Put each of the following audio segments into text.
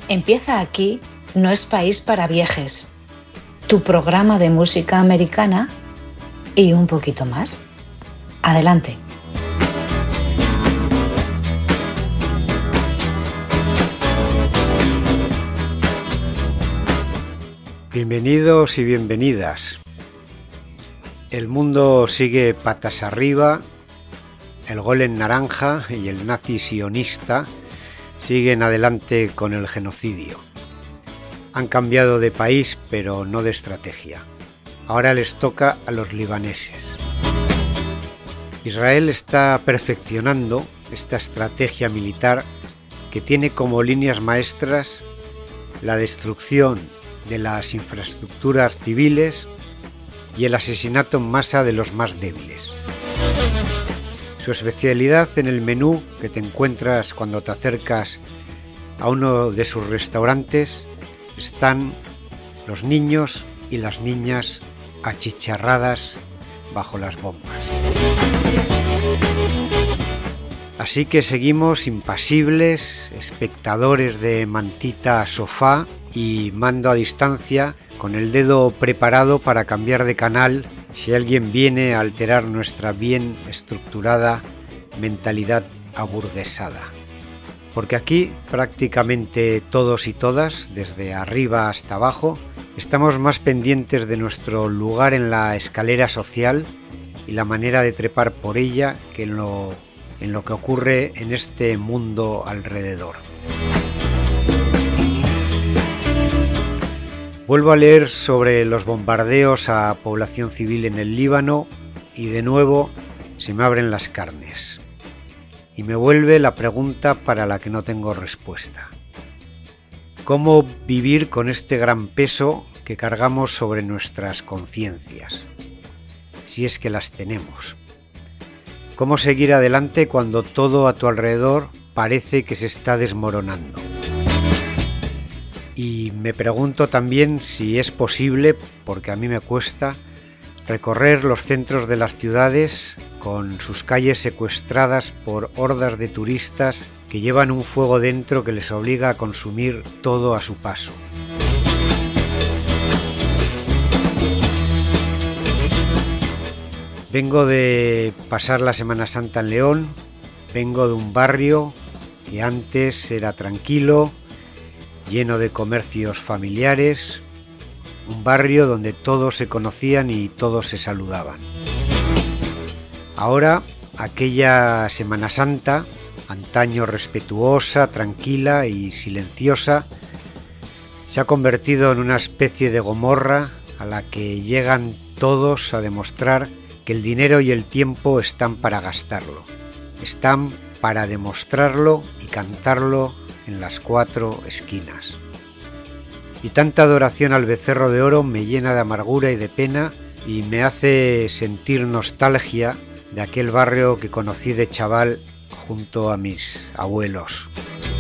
Empieza aquí No es país para viejes, tu programa de música americana y un poquito más. Adelante. Bienvenidos y bienvenidas. El mundo sigue patas arriba, el golem naranja y el nazi sionista siguen adelante con el genocidio. Han cambiado de país, pero no de estrategia. Ahora les toca a los libaneses. Israel está perfeccionando esta estrategia militar que tiene como líneas maestras la destrucción de las infraestructuras civiles y el asesinato en masa de los más débiles. Su especialidad en el menú que te encuentras cuando te acercas a uno de sus restaurantes están los niños y las niñas achicharradas bajo las bombas. Así que seguimos impasibles, espectadores de mantita sofá y mando a distancia, con el dedo preparado para cambiar de canal si alguien viene a alterar nuestra bien estructurada mentalidad aburguesada. Porque aquí prácticamente todos y todas, desde arriba hasta abajo, estamos más pendientes de nuestro lugar en la escalera social y la manera de trepar por ella que en lo que ocurre en este mundo alrededor. Vuelvo a leer sobre los bombardeos a población civil en el Líbano y de nuevo se me abren las carnes. Y me vuelve la pregunta para la que no tengo respuesta. ¿Cómo vivir con este gran peso que cargamos sobre nuestras conciencias? Si es que las tenemos. ¿Cómo seguir adelante cuando todo a tu alrededor parece que se está desmoronando? Y me pregunto también si es posible, porque a mí me cuesta, recorrer los centros de las ciudades con sus calles secuestradas por hordas de turistas que llevan un fuego dentro que les obliga a consumir todo a su paso. Vengo de pasar la Semana Santa en León, vengo de un barrio que antes era tranquilo, lleno de comercios familiares, un barrio donde todos se conocían y todos se saludaban. Ahora, aquella Semana Santa, antaño respetuosa, tranquila y silenciosa, se ha convertido en una especie de Gomorra a la que llegan todos a demostrar que el dinero y el tiempo están para gastarlo, están para demostrarlo y cantarlo en las 4 esquinas. Y tanta adoración al becerro de oro me llena de amargura y de pena y me hace sentir nostalgia de aquel barrio que conocí de chaval junto a mis abuelos.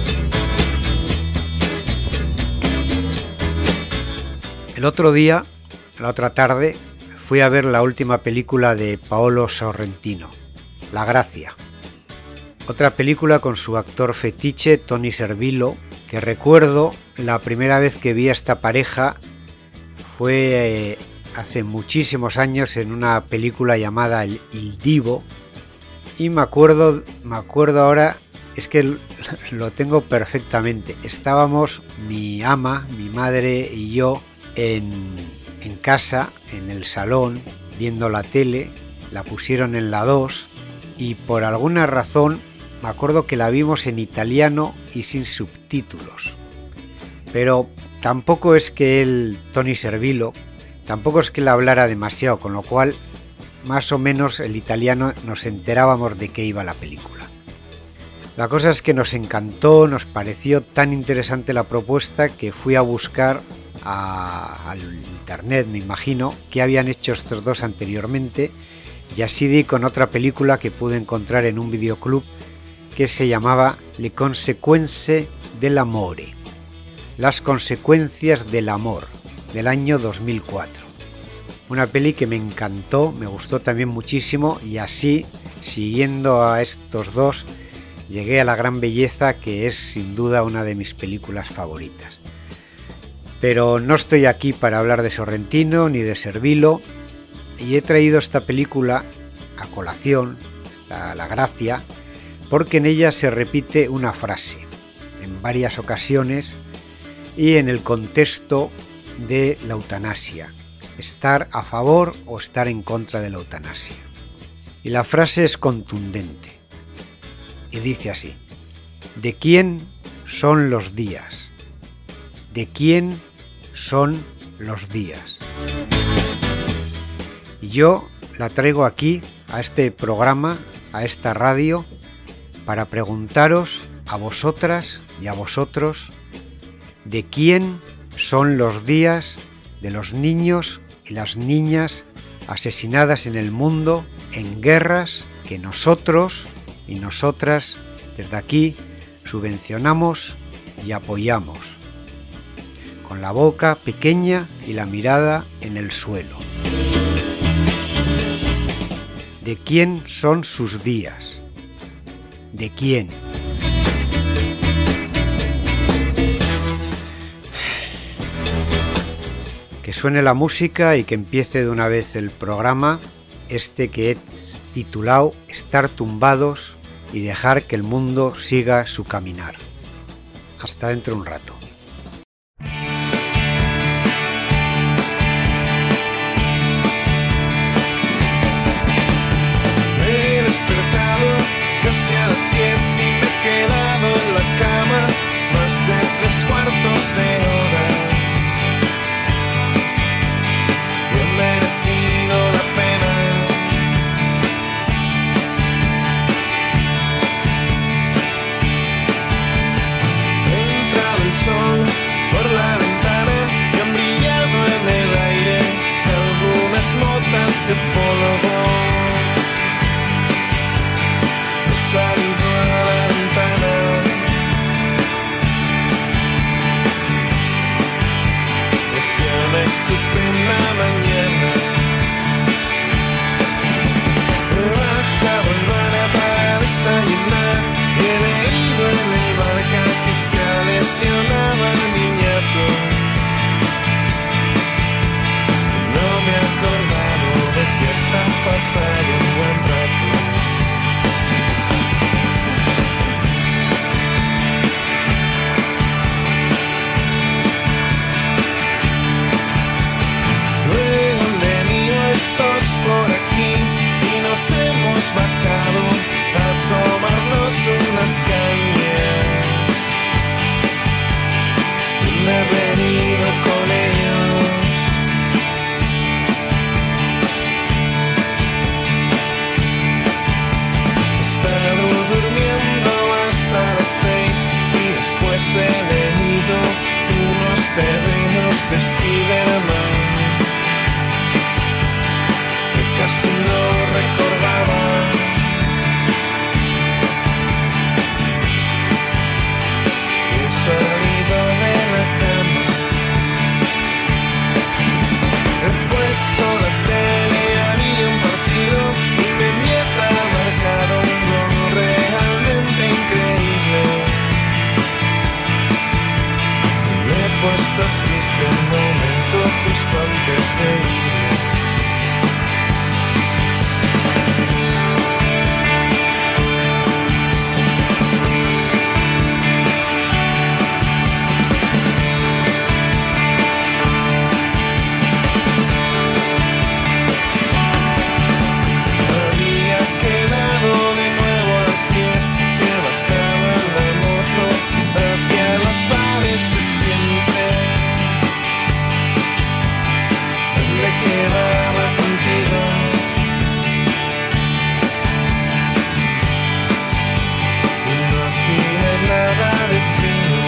El otro día, la otra tarde, fui a ver la última película de Paolo Sorrentino, La Gracia. Otra película con su actor fetiche, Tony Servillo, que recuerdo la primera vez que vi a esta pareja fue hace muchísimos años en una película llamada Il Divo, y me acuerdo ahora, es que lo tengo perfectamente. Estábamos mi ama, mi madre y yo en casa, en el salón, viendo la tele, la pusieron en la 2 y por alguna razón me acuerdo que la vimos en italiano y sin subtítulos. Pero tampoco es que Tony Servillo, tampoco es que él hablara demasiado, con lo cual más o menos el italiano nos enterábamos de qué iba la película. La cosa es que nos encantó, nos pareció tan interesante la propuesta que fui a buscar al internet, me imagino, qué habían hecho estos dos anteriormente, y así di con otra película que pude encontrar en un videoclub que se llamaba Le conseguenze dell'amore, Las consecuencias del amor, del año 2004. Una peli que me encantó, me gustó también muchísimo, y así, siguiendo a estos dos, llegué a La Gran Belleza, que es sin duda una de mis películas favoritas. Pero no estoy aquí para hablar de Sorrentino ni de Servillo, y he traído esta película a colación, La Gracia, porque en ella se repite una frase en varias ocasiones y en el contexto de la eutanasia, estar a favor o estar en contra de la eutanasia. Y la frase es contundente y dice así: ¿de quién son los días? ¿De quién son los días? Y yo la traigo aquí, a este programa, a esta radio, para preguntaros a vosotras y a vosotros, ¿de quién son los días de los niños y las niñas asesinadas en el mundo en guerras que nosotros y nosotras desde aquí subvencionamos y apoyamos, con la boca pequeña y la mirada en el suelo? ¿De quién son sus días? ¿De quién? Que suene la música y que empiece de una vez el programa, este que he titulado Estar tumbados y dejar que el mundo siga su caminar. Hasta dentro de un rato. Me he despertado casi a las 10 y me he quedado en la cama más de 3/4 de hora. He merecido la pena. He entrado el sol por la ventana y han brillado en el aire algunas motas de polvo. He salido a la ventana. Dejé una estupenda mañana. He bajado al bar para desayunar y he leído en el Marca que se ha lesionado al niñato. No me he acordado de que está pasando un buen rato. Luego han venido estos por aquí y nos hemos bajado a tomarnos unas cañas. Y me he reído con ellos. He estado durmiendo hasta las 6 y después he leído unos tebeos de Spiderman que casi no recordaba. He salido de la cama. He puesto la tele, había un partido y mi nieta ha marcado un gol realmente increíble. Me he puesto triste un momento justo antes de irme. Había quedado de nuevo a las 10 y he bajado en la moto hacia los bares de siempre. Me quedaba contigo. Y no hacía nada de frío.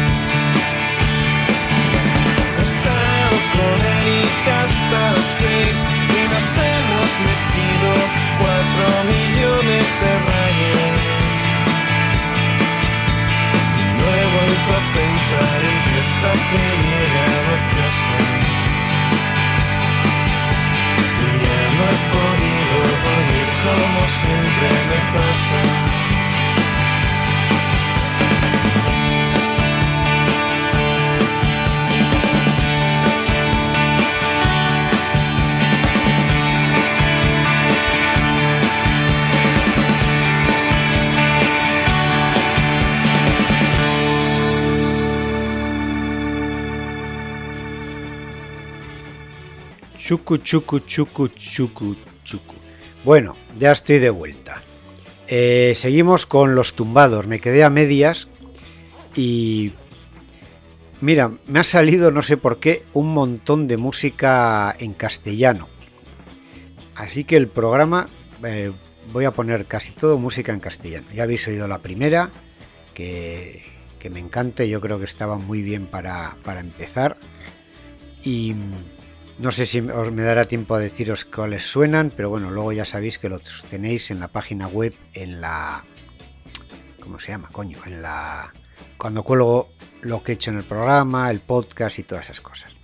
He estado con Erika hasta las 6 y nos hemos metido 4 millones de rayos. No he vuelto a pensar en ti hasta que he llegado a casa. No he podido dormir como siempre me pasa. Chucu, chucu, chucu, chucu, chucu. Bueno, ya estoy de vuelta. Seguimos con los tumbados. Me quedé a medias y... Mira, me ha salido, no sé por qué, un montón de música en castellano. Así que el programa voy a poner casi todo música en castellano. Ya habéis oído la primera, que me encanta. Yo creo que estaba muy bien para empezar. Y no sé si me dará tiempo a deciros cuáles suenan, pero bueno, luego ya sabéis que los tenéis en la página web, en la... ¿Cómo se llama, coño? En la... Cuando cuelgo lo que he hecho en el programa, el podcast y todas esas cosas.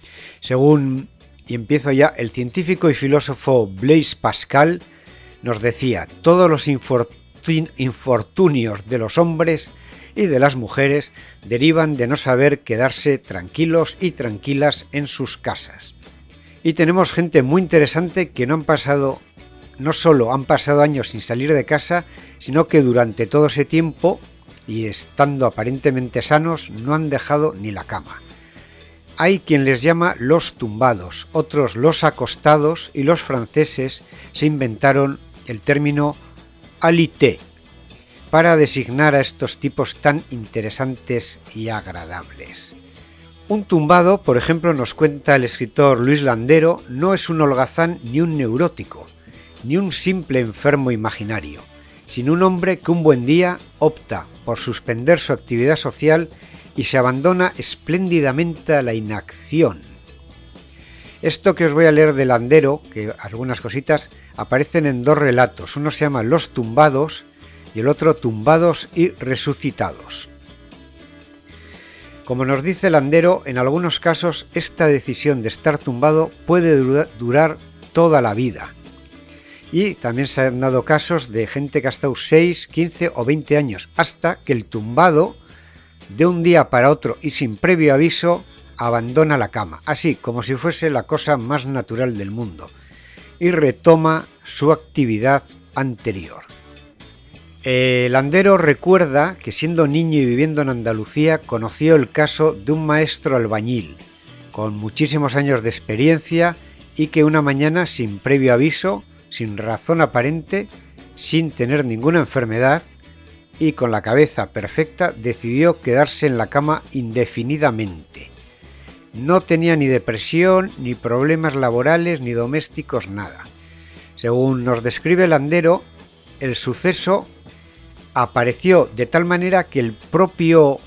Y empiezo ya, el científico y filósofo Blaise Pascal nos decía: todos los infortunios de los hombres y de las mujeres derivan de no saber quedarse tranquilos y tranquilas en sus casas. Y tenemos gente muy interesante que no solo han pasado años sin salir de casa, sino que durante todo ese tiempo, y estando aparentemente sanos, no han dejado ni la cama. Hay quien les llama los tumbados, otros los acostados, y los franceses se inventaron el término alité para designar a estos tipos tan interesantes y agradables. Un tumbado, por ejemplo, nos cuenta el escritor Luis Landero, no es un holgazán ni un neurótico, ni un simple enfermo imaginario, sino un hombre que un buen día opta por suspender su actividad social y se abandona espléndidamente a la inacción. Esto que os voy a leer de Landero, que algunas cositas, aparecen en dos relatos. Uno se llama Los tumbados y el otro Tumbados y resucitados. Como nos dice Landero, en algunos casos esta decisión de estar tumbado puede durar toda la vida. Y también se han dado casos de gente que ha estado 6, 15 o 20 años, hasta que el tumbado, de un día para otro y sin previo aviso, abandona la cama, así como si fuese la cosa más natural del mundo, y retoma su actividad anterior. Landero recuerda que siendo niño y viviendo en Andalucía conoció el caso de un maestro albañil con muchísimos años de experiencia y que una mañana, sin previo aviso, sin razón aparente, sin tener ninguna enfermedad y con la cabeza perfecta, decidió quedarse en la cama indefinidamente. No tenía ni depresión, ni problemas laborales, ni domésticos, nada. Según nos describe Landero, el suceso apareció de tal manera que el propio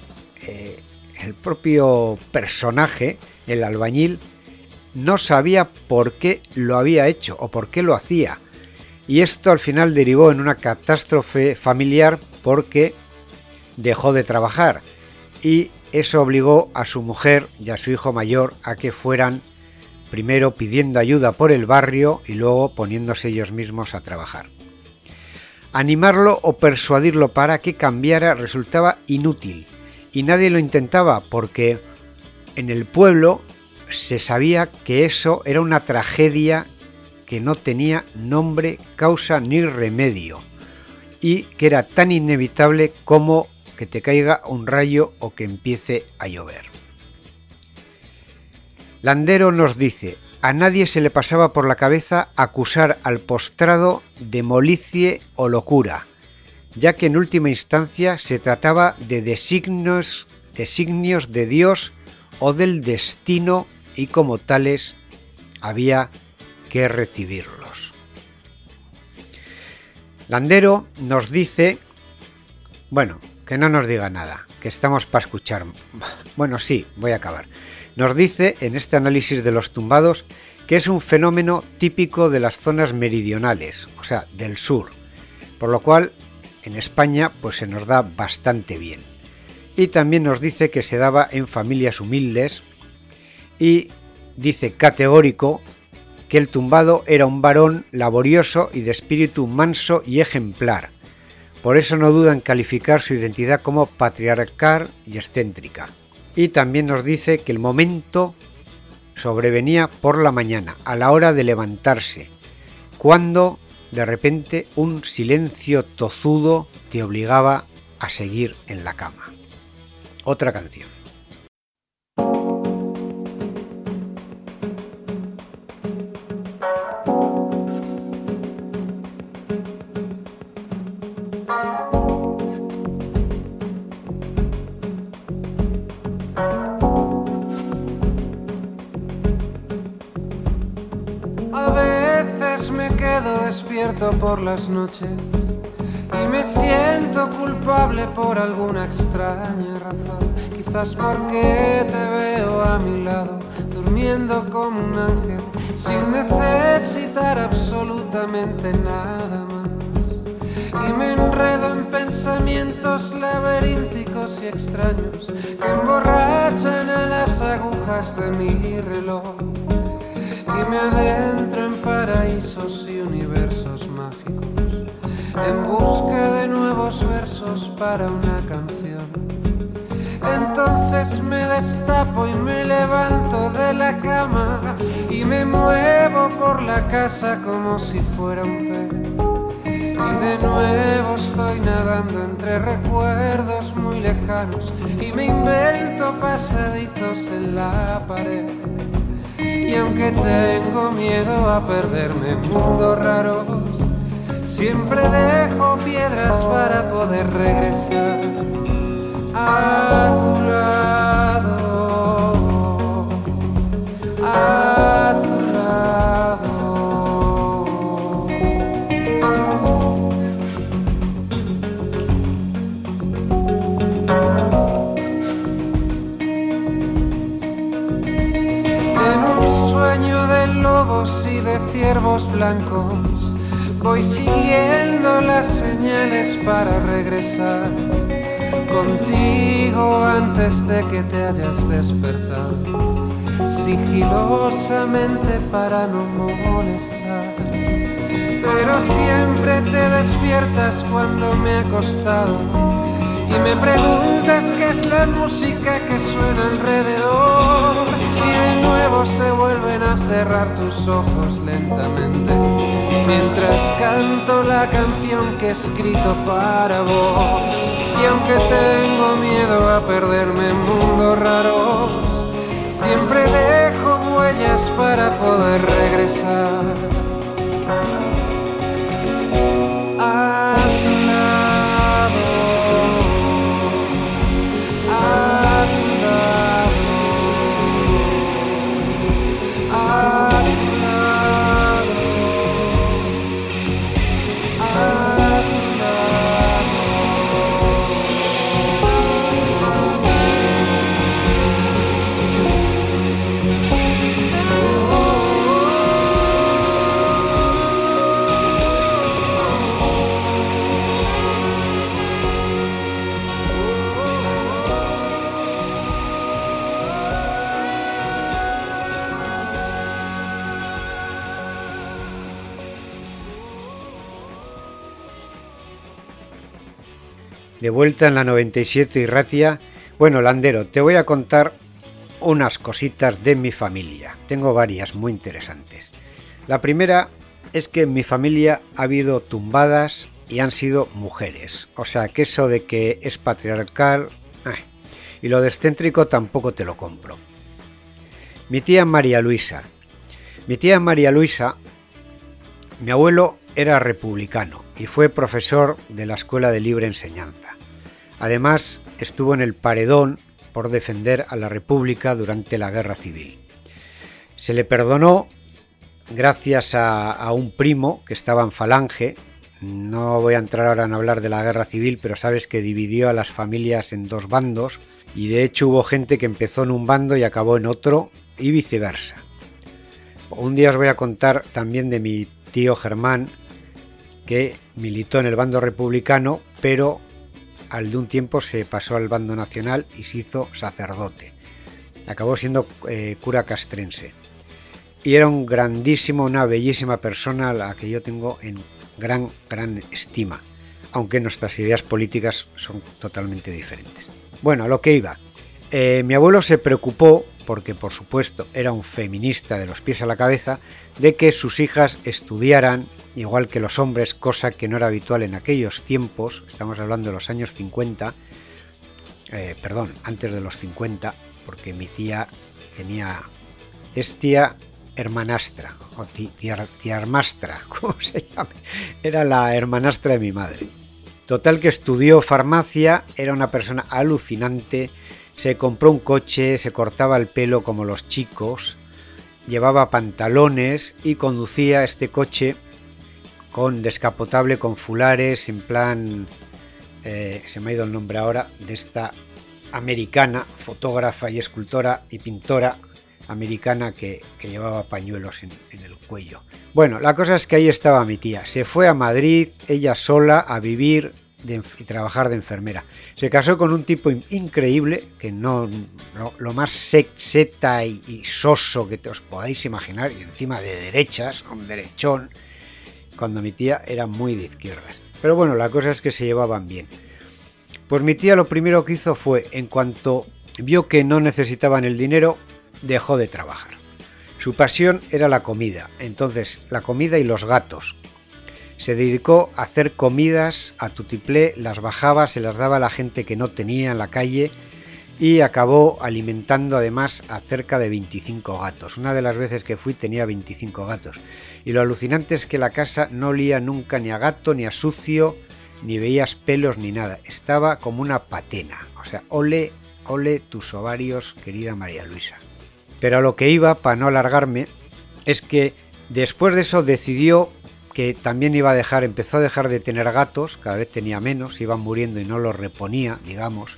personaje, el albañil, no sabía por qué lo había hecho o por qué lo hacía. Y esto al final derivó en una catástrofe familiar porque dejó de trabajar. Y eso obligó a su mujer y a su hijo mayor a que fueran primero pidiendo ayuda por el barrio y luego poniéndose ellos mismos a trabajar. Animarlo o persuadirlo para que cambiara resultaba inútil y nadie lo intentaba porque en el pueblo se sabía que eso era una tragedia que no tenía nombre, causa ni remedio y que era tan inevitable como que te caiga un rayo o que empiece a llover. Landero nos dice: a nadie se le pasaba por la cabeza acusar al postrado de molicie o locura, ya que en última instancia se trataba de designios de Dios o del destino y como tales había que recibirlos. Landero nos dice, bueno, que no nos diga nada, que estamos para escuchar. Bueno, sí, voy a acabar. Nos dice en este análisis de los tumbados que es un fenómeno típico de las zonas meridionales, o sea, del sur, por lo cual en España pues se nos da bastante bien. Y también nos dice que se daba en familias humildes y dice categórico que el tumbado era un varón laborioso y de espíritu manso y ejemplar. Por eso no duda en calificar su identidad como patriarcal y excéntrica. Y también nos dice que el momento sobrevenía por la mañana, a la hora de levantarse, cuando de repente un silencio tozudo te obligaba a seguir en la cama. Otra canción. despierto por las noches y me siento culpable por alguna extraña razón. Quizás porque te veo a mi lado, durmiendo como un ángel, sin necesitar absolutamente nada más. Y me enredo en pensamientos laberínticos y extraños que emborrachan a las agujas de mi reloj. Y me adentro en paraísos y universos mágicos, en busca de nuevos versos para una canción. Entonces me destapo y me levanto de la cama y me muevo por la casa como si fuera un pez. Y de nuevo estoy nadando entre recuerdos muy lejanos y me invento pasadizos en la pared. Y aunque tengo miedo a perderme en mundos raros, siempre dejo piedras para poder regresar a tu lado, a tu lado. En un sueño de lobos y de ciervos blancos voy siguiendo las señales para regresar contigo antes de que te hayas despertado, sigilosamente para no molestar. Pero siempre te despiertas cuando me he acostado y me preguntas qué es la música que suena alrededor. Y de nuevo se vuelven a cerrar tus ojos lentamente mientras canto la canción que he escrito para vos. Y aunque tengo miedo a perderme en mundos raros, siempre dejo huellas para poder regresar a tu lado, a tu lado, a tu lado, a tu De vuelta en la 97 Irratia. Bueno, Landero, te voy a contar unas cositas de mi familia. Tengo varias muy interesantes. La primera es que en mi familia ha habido tumbadas y han sido mujeres. O sea, que eso de que es patriarcal y lo de excéntrico tampoco te lo compro. Mi tía María Luisa. Mi abuelo era republicano y fue profesor de la Escuela de Libre Enseñanza. Además, estuvo en el paredón por defender a la República durante la Guerra Civil. Se le perdonó gracias a un primo que estaba en Falange. No voy a entrar ahora en hablar de la Guerra Civil, pero sabes que dividió a las familias en dos bandos y de hecho hubo gente que empezó en un bando y acabó en otro y viceversa. Un día os voy a contar también de mi tío Germán, que militó en el bando republicano, pero al de un tiempo se pasó al bando nacional y se hizo sacerdote. Acabó siendo cura castrense. Y era una bellísima persona a la que yo tengo en gran estima, aunque nuestras ideas políticas son totalmente diferentes. Bueno, a lo que iba. Mi abuelo se preocupó, porque por supuesto era un feminista de los pies a la cabeza, de que sus hijas estudiaran igual que los hombres, cosa que no era habitual en aquellos tiempos. Estamos hablando de los años 50, antes de los 50, porque mi tía es tía hermanastra, o tía hermastra, como se llame, era la hermanastra de mi madre. Total que estudió farmacia, era una persona alucinante, se compró un coche, se cortaba el pelo como los chicos, llevaba pantalones y conducía este coche con descapotable, con fulares, en plan, se me ha ido el nombre ahora, de esta americana, fotógrafa y escultora y pintora americana que llevaba pañuelos en el cuello. Bueno, la cosa es que ahí estaba mi tía. Se fue a Madrid, ella sola, a vivir y trabajar de enfermera. Se casó con un tipo increíble, que no lo más seta y soso que os podáis imaginar, y encima de derechas, un derechón, cuando mi tía era muy de izquierdas. Pero bueno, la cosa es que se llevaban bien. Pues mi tía lo primero que hizo fue, en cuanto vio que no necesitaban el dinero, dejó de trabajar. Su pasión era la comida, entonces la comida y los gatos. Se dedicó a hacer comidas a tutiplé, las bajaba, se las daba a la gente que no tenía en la calle y acabó alimentando además a cerca de 25 gatos. Una de las veces que fui tenía 25 gatos. Y lo alucinante es que la casa no olía nunca ni a gato, ni a sucio, ni veías pelos ni nada. Estaba como una patena. O sea, ole tus ovarios, querida María Luisa. Pero a lo que iba, para no alargarme, es que después de eso decidió que también empezó a dejar de tener gatos, cada vez tenía menos, iban muriendo y no los reponía, digamos,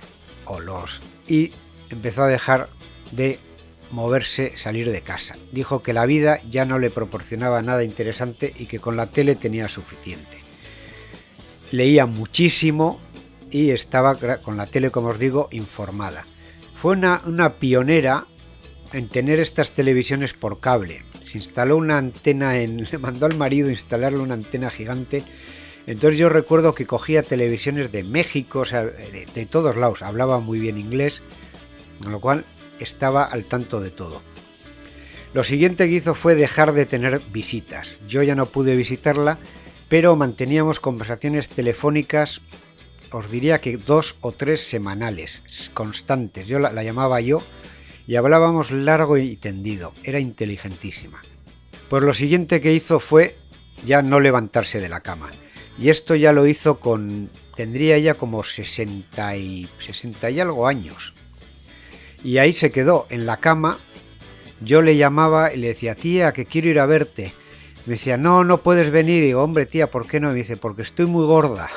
y empezó a dejar de moverse, salir de casa. Dijo que la vida ya no le proporcionaba nada interesante y que con la tele tenía suficiente. Leía muchísimo y estaba con la tele, como os digo, informada. Fue una pionera en tener estas televisiones por cable. Se instaló una antena, le mandó al marido instalarle una antena gigante. Entonces yo recuerdo que cogía televisiones de México, o sea, de todos lados, hablaba muy bien inglés, con lo cual estaba al tanto de todo. Lo siguiente que hizo fue dejar de tener visitas. Yo ya no pude visitarla, pero manteníamos conversaciones telefónicas, os diría que 2 o 3 semanales, constantes. Yo la llamaba yo, y hablábamos largo y tendido, era inteligentísima. Pues lo siguiente que hizo fue ya no levantarse de la cama. Y esto ya lo hizo tendría ella como 60 y algo años. Y ahí se quedó, en la cama. Yo le llamaba y le decía, tía, que quiero ir a verte. Me decía, no puedes venir. Y digo, hombre, tía, ¿por qué no? Y me dice, porque estoy muy gorda.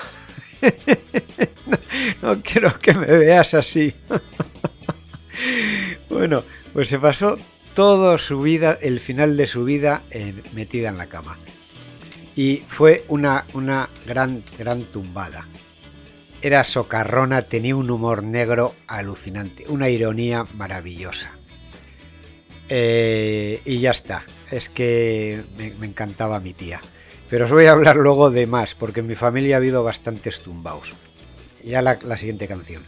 No quiero que me veas así. Bueno, pues se pasó toda su vida, el final de su vida, metida en la cama. Y fue una gran tumbada. Era socarrona, tenía un humor negro alucinante, una ironía maravillosa. Y ya está, es que me encantaba mi tía. Pero os voy a hablar luego de más, porque en mi familia ha habido bastantes tumbaos. Ya la siguiente canción.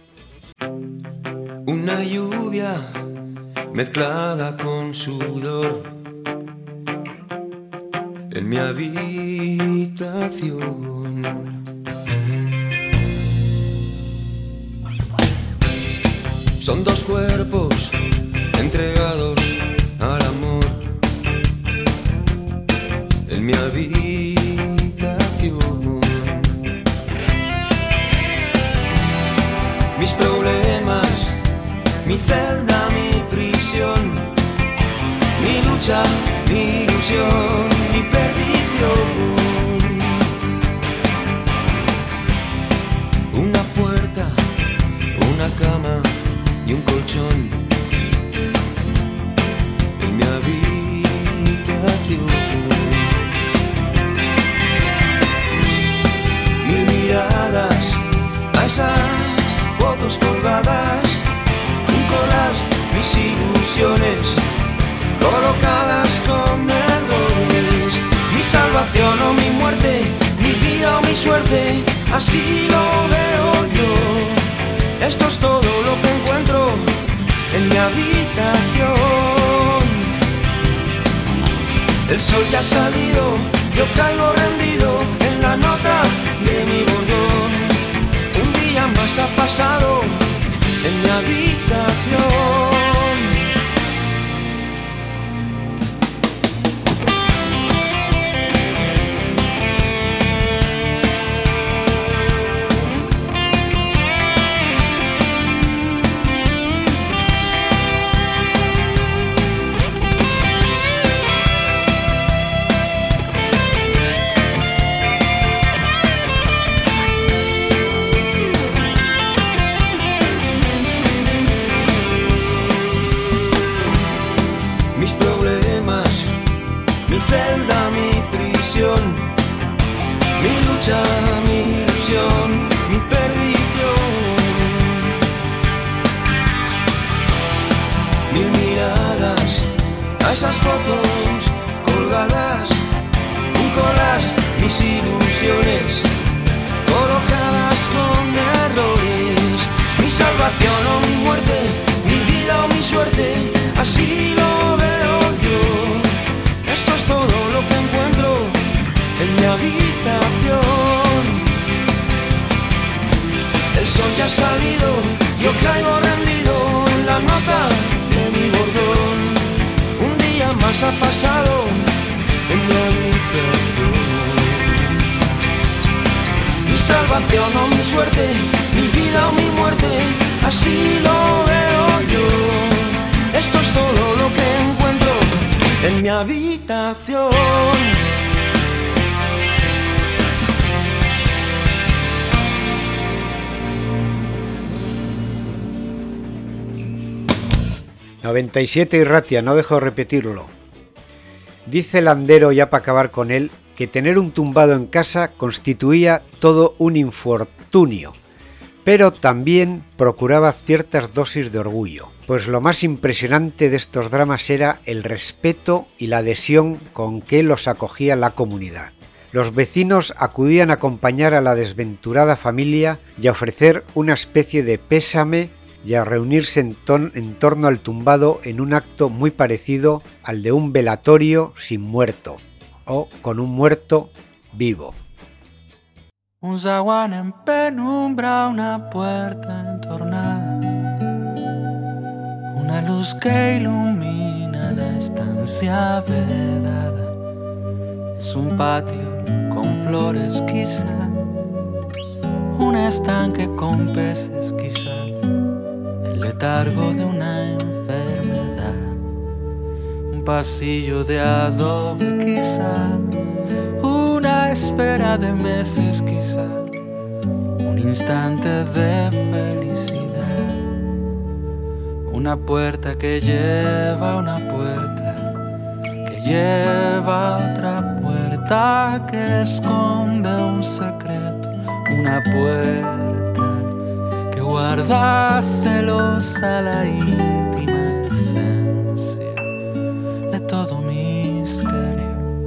Una lluvia mezclada con sudor en mi habitación. Son 2 cuerpos entregados al amor en mi habitación. Mis problemas, mi celda, mi prisión, mi lucha, mi ilusión, mi perdición. Una puerta, una cama y un colchón en mi habitación. 1000 miradas a esas fotos colgadas, un collage, mis ilusiones colocadas con errores. Mi salvación o mi muerte, mi vida o mi suerte, así lo veo yo. Esto es todo lo que encuentro en mi habitación. El sol ya ha salido, yo caigo rendido en la nota de mi bordón. Un día más ha pasado en mi habitación. así lo veo yo. Esto es todo lo que encuentro en mi habitación. El sol ya ha salido, yo caigo rendido en la nota de mi bordón. Un día más ha pasado en mi habitación. Mi salvación o mi suerte, mi vida o mi muerte, así lo veo yo. Esto es todo lo que encuentro en mi habitación. 97 Irratia, no dejo de repetirlo. Dice Landero, ya para acabar con él, que tener un tumbado en casa constituía todo un infortunio, pero también procuraba ciertas dosis de orgullo, pues lo más impresionante de estos dramas era el respeto y la adhesión con que los acogía la comunidad. Los vecinos acudían a acompañar a la desventurada familia y a ofrecer una especie de pésame y a reunirse en torno al tumbado en un acto muy parecido al de un velatorio sin muerto, o con un muerto vivo. Un zaguán en penumbra, una puerta entornada, una luz que ilumina la estancia vedada. Es un patio con flores quizá, un estanque con peces quizá, el letargo de una enfermedad, un pasillo de adobe quizá, una espera de meses quizá, un instante de felicidad, una puerta que lleva una puerta, que lleva otra puerta, que esconde un secreto, una puerta que guarda celosa la íntima esencia de todo misterio.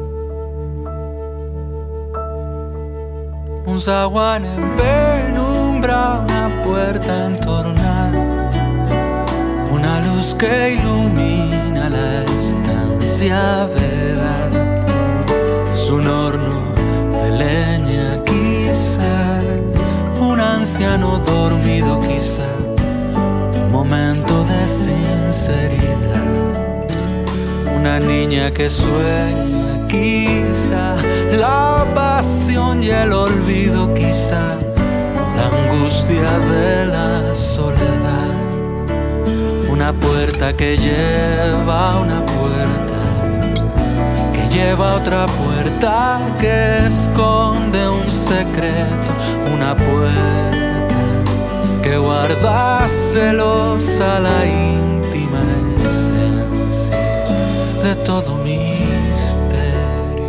Un zaguán en penumbra, una puerta entornada, una luz que ilumina la estancia vedada. Es un horno de leña quizá, un anciano dormido quizá, un momento de sinceridad, una niña que sueña quizá, la pasión y el olvido quizá, la angustia de la soledad, una puerta que lleva una puerta, que lleva otra puerta, que esconde un secreto, una puerta que guarda celosa la íntima esencia de todo misterio.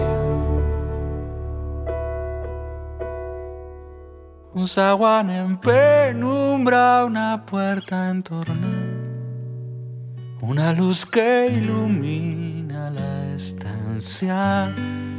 Un zaguán en penumbra, una puerta entornada, una luz que ilumina la estancia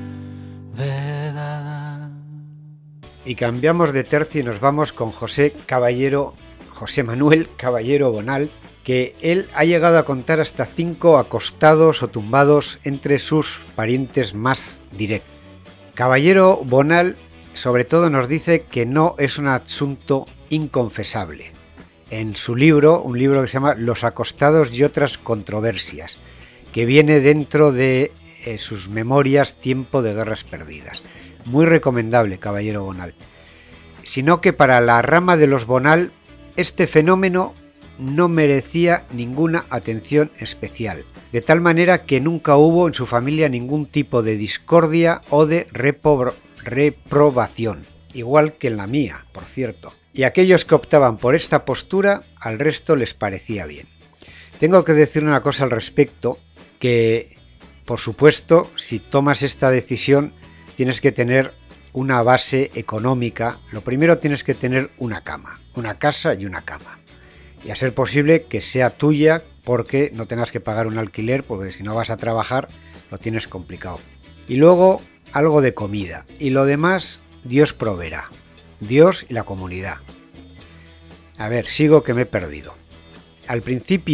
vedada. Y cambiamos de tercio y nos vamos con José Manuel Caballero Bonal, que él ha llegado a contar hasta 5 acostados o tumbados entre sus parientes más directos. Caballero Bonal sobre todo nos dice que no es un asunto inconfesable. En su libro, un libro que se llama Los acostados y otras controversias, que viene dentro de sus memorias Tiempo de guerras perdidas. Muy recomendable, Caballero Bonal. Sino que para la rama de los Bonal, este fenómeno no merecía ninguna atención especial, de tal manera que nunca hubo en su familia ningún tipo de discordia o de reprobación, igual que en la mía, por cierto. Y aquellos que optaban por esta postura, al resto les parecía bien. Tengo que decir una cosa al respecto, que por supuesto, si tomas esta decisión, tienes que tener una base económica. Lo primero, tienes que tener una cama, una casa y una cama. Y a ser posible que sea tuya, porque no tengas que pagar un alquiler, porque si no vas a trabajar, lo tienes complicado. Y luego, algo de comida. Y lo demás, Dios proveerá. Dios y la comunidad. A ver, sigo que me he perdido. Al principio,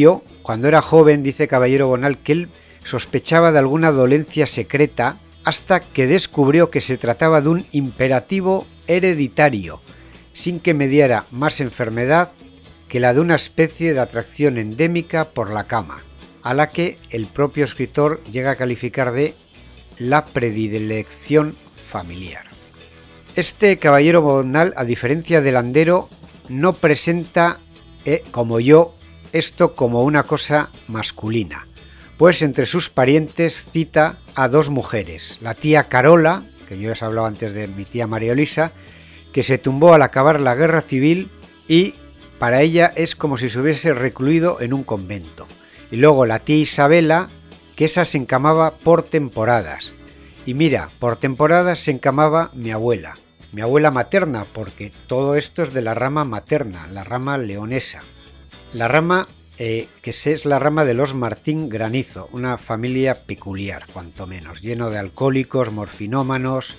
cuando era joven, dice Caballero Bonal, que él sospechaba de alguna dolencia secreta hasta que descubrió que se trataba de un imperativo hereditario, sin que mediara más enfermedad que la de una especie de atracción endémica por la cama, a la que el propio escritor llega a calificar de la predilección familiar. Este Caballero Bonal, a diferencia de Landero, no presenta, como yo, esto como una cosa masculina, pues entre sus parientes cita a dos mujeres, la tía Carola, que yo os he hablado antes de mi tía María Luisa, que se tumbó al acabar la guerra civil y para ella es como si se hubiese recluido en un convento. Y luego la tía Isabela, que esa se encamaba por temporadas. Y mira, por temporadas se encamaba mi abuela materna, porque todo esto es de la rama materna, la rama leonesa. La rama que es la rama de los Martín Granizo, una familia peculiar, cuanto menos, lleno de alcohólicos, morfinómanos,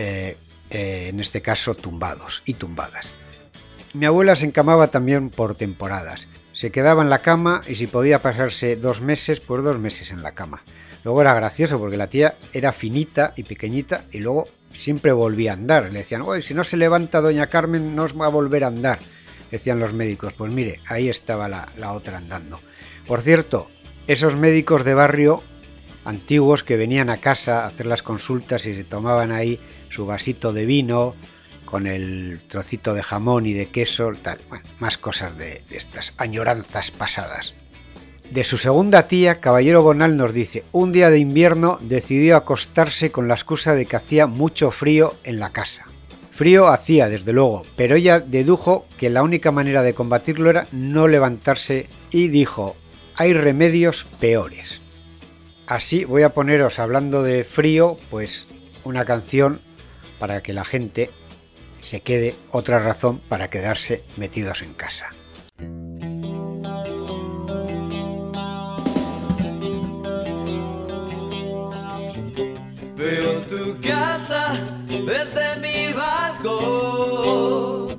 en este caso tumbados y tumbadas. Mi abuela se encamaba también por temporadas. Se quedaba en la cama y si podía pasarse 2 meses, pues 2 meses en la cama. Luego era gracioso porque la tía era finita y pequeñita y luego siempre volvía a andar. Le decían, oye, si no se levanta doña Carmen no os va a volver a andar. Decían los médicos, pues mire, ahí estaba la otra andando. Por cierto, esos médicos de barrio antiguos que venían a casa a hacer las consultas y se tomaban ahí su vasito de vino con el trocito de jamón y de queso, tal, bueno, más cosas de estas añoranzas pasadas. De su segunda tía, Caballero Bonal nos dice, un día de invierno decidió acostarse con la excusa de que hacía mucho frío en la casa. Frío hacía, desde luego, pero ella dedujo que la única manera de combatirlo era no levantarse y dijo, hay remedios peores. Así voy a poneros, hablando de frío, pues una canción para que la gente se quede, otra razón para quedarse metidos en casa. Veo tu casa desde mi balcón.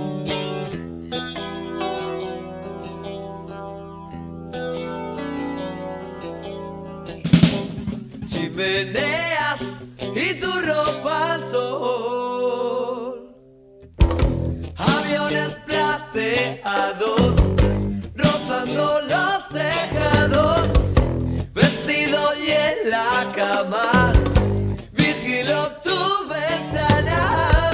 Chimeneas y tu ropa al sol. Aviones plateados rozando los tejados. Vestido y en la cama vigilo tu ventana.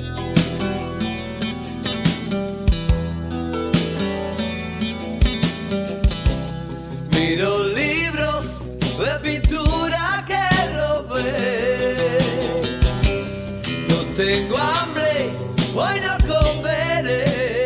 Miro libros de pintura que robé. No tengo hambre, hoy no comeré.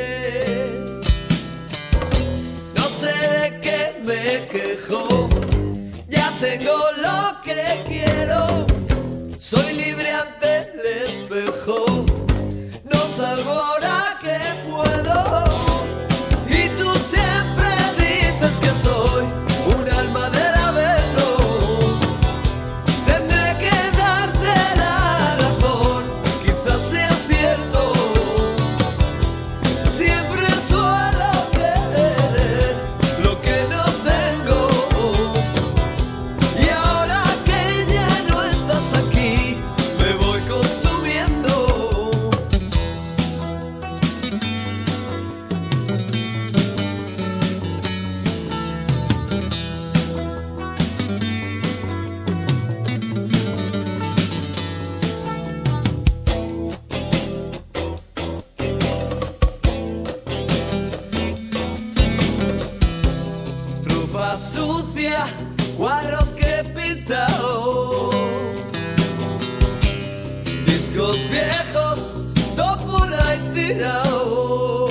No sé de qué me quejo, ya tengo lo que quiero. Soy libre ante el espejo, no salgo ahora que puedo. Y tú siempre dices que soy un alma del averno. Tendré que darte la razón, quizás sea cierto. Siempre suelo querer lo que no tengo. Y ahora que ya no estás aquí, me voy consumiendo. Ropa sucia, cuadros que he pintado, discos viejos, todo por ahí tirado.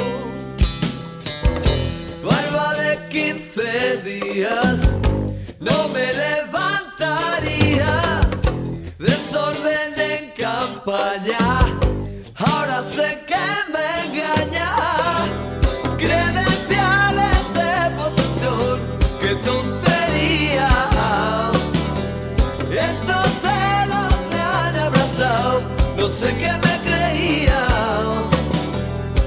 Barba de 15 días, no me levantaría. Desorden en campaña, ahora sé que me engaña. Credenciales de posesión, qué tontería. Estos celos me han abrazado, no sé qué me creía.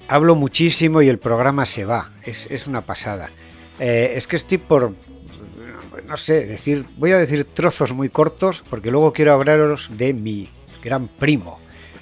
hablo muchísimo y el programa se va, es una pasada. Es que estoy por, no sé, voy a decir trozos muy cortos, porque luego quiero hablaros de mi gran primo.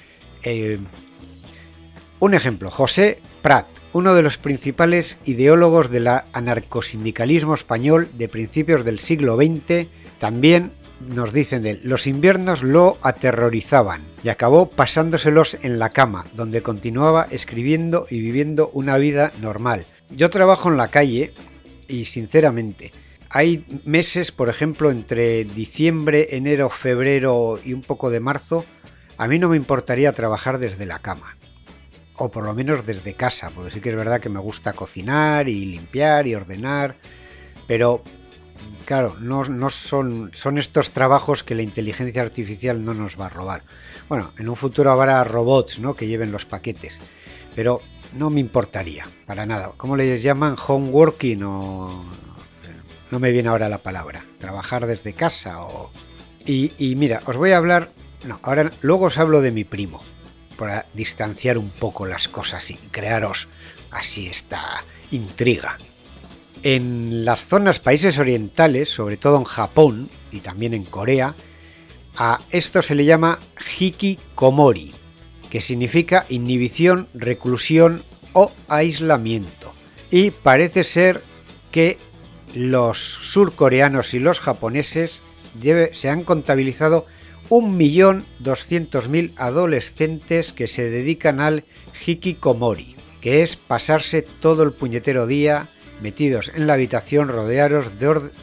Un ejemplo, José Prat, uno de los principales ideólogos del anarcosindicalismo español de principios del siglo XX, también nos dicen de él, los inviernos lo aterrorizaban y acabó pasándoselos en la cama, donde continuaba escribiendo y viviendo una vida normal. Yo trabajo en la calle y sinceramente hay meses, por ejemplo, entre diciembre, enero, febrero y un poco de marzo, a mí no me importaría trabajar desde la cama. O por lo menos desde casa, porque sí que es verdad que me gusta cocinar y limpiar y ordenar, pero claro, no son estos trabajos que la inteligencia artificial no nos va a robar. Bueno, en un futuro habrá robots, ¿no?, que lleven los paquetes, pero no me importaría, para nada. ¿Cómo les llaman? Homeworking o... no me viene ahora la palabra. Trabajar desde casa o... Y mira, os voy a hablar... No, ahora luego os hablo de mi primo, para distanciar un poco las cosas y crearos así esta intriga. En las zonas países orientales, sobre todo en Japón y también en Corea, a esto se le llama hikikomori, que significa inhibición, reclusión o aislamiento. Y parece ser que los surcoreanos y los japoneses se han contabilizado 1.200.000 adolescentes que se dedican al hikikomori, que es pasarse todo el puñetero día metidos en la habitación rodeados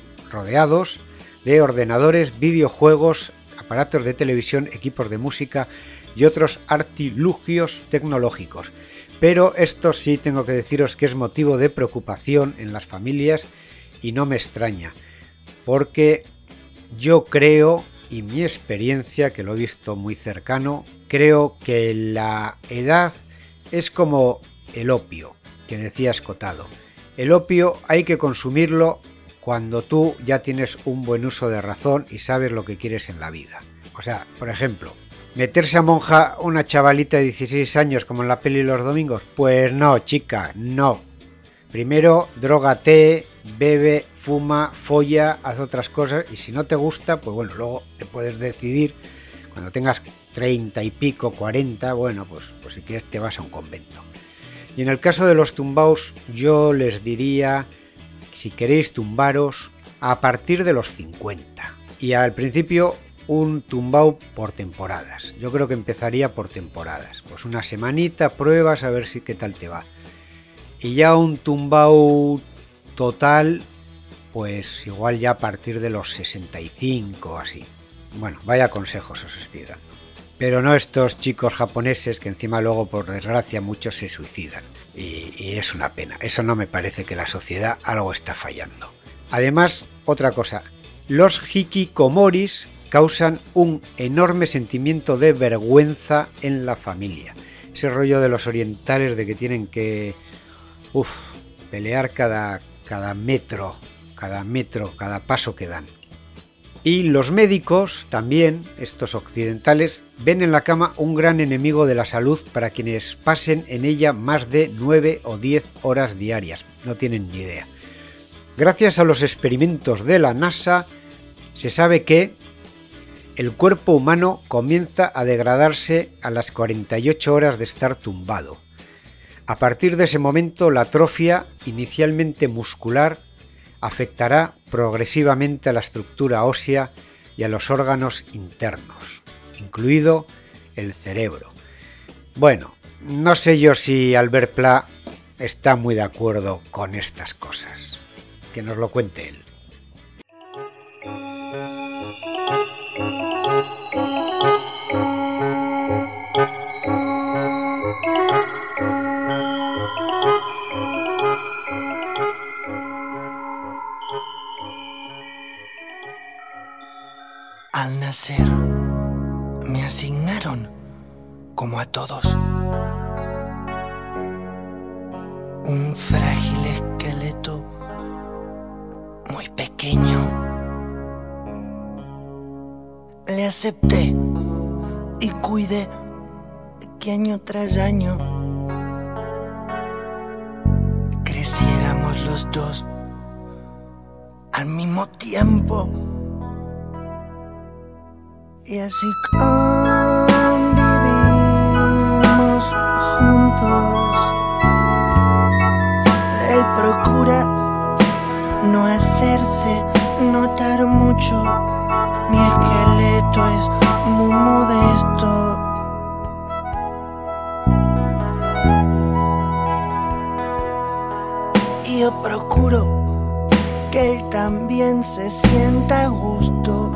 de ordenadores, videojuegos, aparatos de televisión, equipos de música y otros artilugios tecnológicos. Pero esto sí tengo que deciros que es motivo de preocupación en las familias y no me extraña, porque yo creo, y mi experiencia, que lo he visto muy cercano, creo que la edad es como el opio, que decía Escotado. El opio hay que consumirlo cuando tú ya tienes un buen uso de razón y sabes lo que quieres en la vida. O sea, por ejemplo, ¿meterse a monja una chavalita de 16 años como en la peli Los Domingos? Pues no, chica, no. Primero, drógate, bebe, fuma, folla, haz otras cosas y si no te gusta, pues bueno, luego te puedes decidir, cuando tengas 30 y pico, 40, bueno, pues si quieres te vas a un convento. Y en el caso de los tumbaos, yo les diría, si queréis tumbaros, a partir de los 50. Y al principio, un tumbao por temporadas. Yo creo que empezaría por temporadas. Pues una semanita, pruebas, a ver si qué tal te va. Y ya un tumbao total, pues igual ya a partir de los 65 o así. Bueno, vaya consejos os estoy dando. Pero no estos chicos japoneses que encima luego, por desgracia, muchos se suicidan. Y es una pena. Eso no me parece, que la sociedad algo está fallando. Además, otra cosa. Los hikikomoris causan un enorme sentimiento de vergüenza en la familia. Ese rollo de los orientales de que tienen que pelear cada metro, cada paso que dan. Y los médicos, también, estos occidentales, ven en la cama un gran enemigo de la salud para quienes pasen en ella más de 9 o 10 horas diarias. No tienen ni idea. Gracias a los experimentos de la NASA, se sabe que el cuerpo humano comienza a degradarse a las 48 horas de estar tumbado. A partir de ese momento, la atrofia, inicialmente muscular, afectará progresivamente a la estructura ósea y a los órganos internos, incluido el cerebro. Bueno, no sé yo si Albert Pla está muy de acuerdo con estas cosas. Que nos lo cuente él. Al nacer, me asignaron, como a todos, un frágil esqueleto muy pequeño. Le acepté y cuidé que año tras año apareciéramos los dos al mismo tiempo y así convivimos juntos. Él procura no hacerse notar mucho, mi esqueleto es muy modesto. Y yo procuro que él también se sienta a gusto.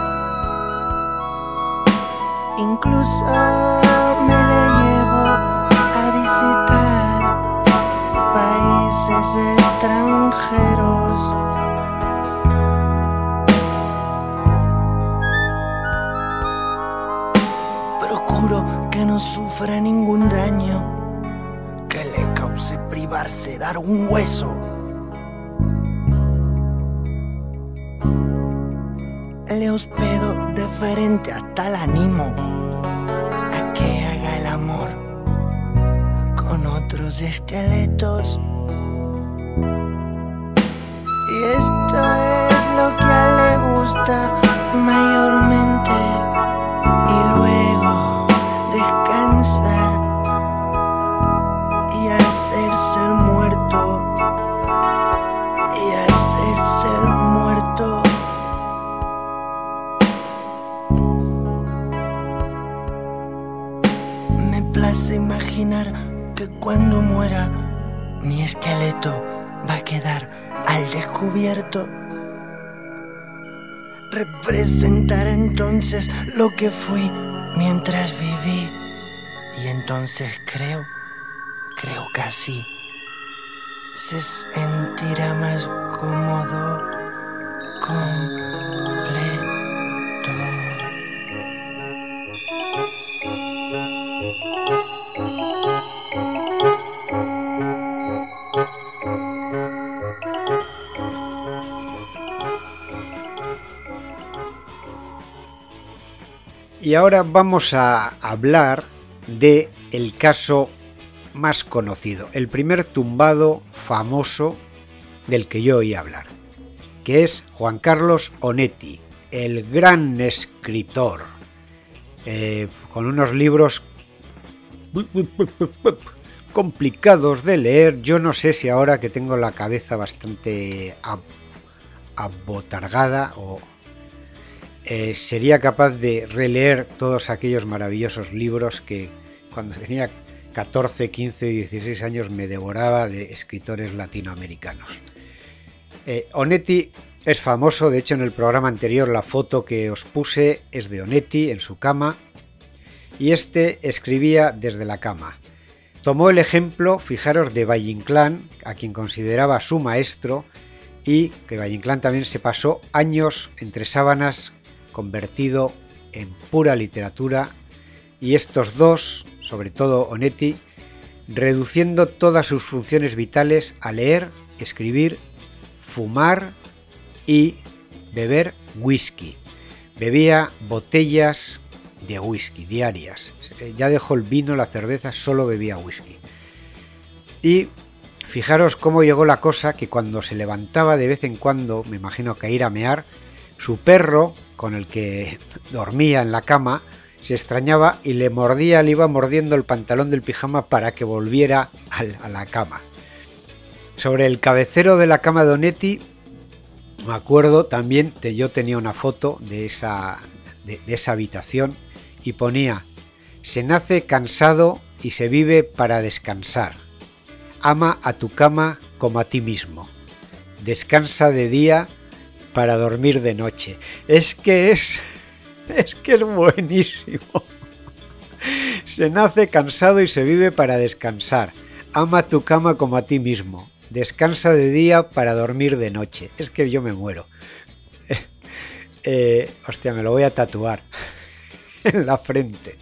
Incluso me le llevo a visitar países extranjeros. Procuro que no sufra ningún daño que le cause privarse dar un hueso. Le hospedo deferente hasta el ánimo a que haga el amor con otros esqueletos. Y esto es lo que a él le gusta mayormente. Y luego descansar y hacerse el muerto. Y hacerse el muerto. Me place imaginar que cuando muera mi esqueleto va a quedar al descubierto. Representar entonces lo que fui mientras viví. Y entonces creo que así se sentirá más cómodo, completo. Y ahora vamos a hablar de el caso más conocido, el primer tumbado famoso del que yo oí hablar, que es Juan Carlos Onetti, el gran escritor, con unos libros complicados de leer. Yo no sé si ahora que tengo la cabeza bastante abotargada o sería capaz de releer todos aquellos maravillosos libros que cuando tenía 14, 15, 16 años me devoraba de escritores latinoamericanos. Onetti es famoso, de hecho en el programa anterior la foto que os puse es de Onetti en su cama, y este escribía desde la cama. Tomó el ejemplo, fijaros, de Valle Inclán, a quien consideraba su maestro, y que Valle Inclán también se pasó años entre sábanas convertido en pura literatura, y estos dos, sobre todo Onetti, reduciendo todas sus funciones vitales a leer, escribir, fumar y beber whisky. Bebía botellas de whisky diarias. Ya dejó el vino, la cerveza, solo bebía whisky. Y fijaros cómo llegó la cosa, que cuando se levantaba de vez en cuando, me imagino que a ir a mear, su perro, con el que dormía en la cama, se extrañaba y le iba mordiendo el pantalón del pijama para que volviera a la cama. Sobre el cabecero de la cama de Onetti, me acuerdo también que yo tenía una foto de esa habitación y ponía: se nace cansado y se vive para descansar. Ama a tu cama como a ti mismo. Descansa de día para dormir de noche. Es que es buenísimo. Se nace cansado y se vive para descansar. Ama tu cama como a ti mismo. Descansa de día para dormir de noche. Es que yo me muero. Hostia, me lo voy a tatuar en la frente.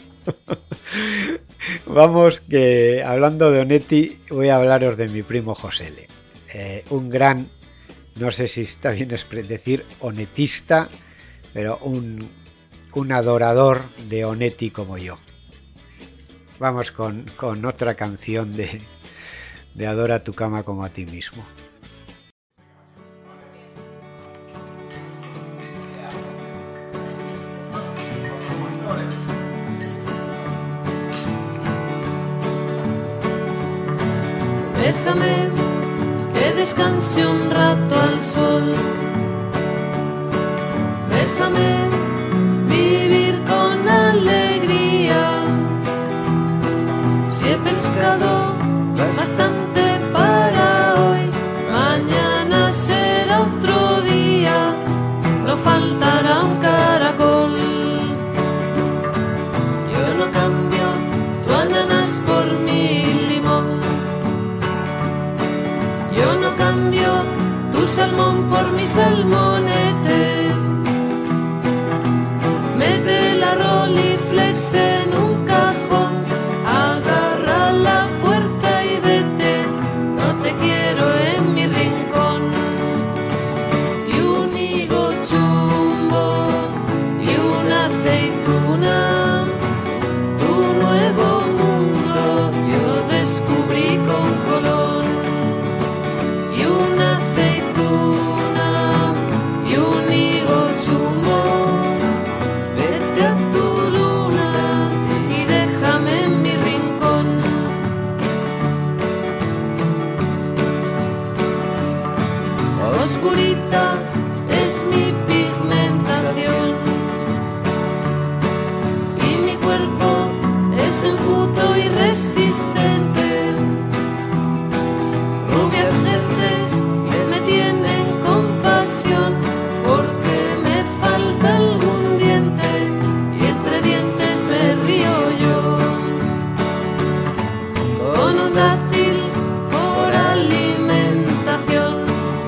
Vamos, que hablando de Onetti, voy a hablaros de mi primo José L. Un gran, no sé si está bien decir onetista, pero un adorador de Onetti como yo. Vamos con otra canción de Adora tu cama como a ti mismo. Déjame que descanse un rato al sol. Déjame vivir con alegría. Si he pescado bastante para hoy, mañana será otro día. No faltará un caracol. Yo no cambio tu ananas por mi limón. Yo no cambio tu salmón por mi salmonete. Mete la Rolleiflex en un cajón, agarra la puerta y vete. No te quiero en mi rincón. Y un higo chumbo y una aceituna, tu nuevo mundo yo descubrí con Colón. Oscurita es mi pigmentación y mi cuerpo es enjuto y resistente. Rubias gentes me tienen compasión porque me falta algún diente y entre dientes me río yo. Con un dátil por alimentación.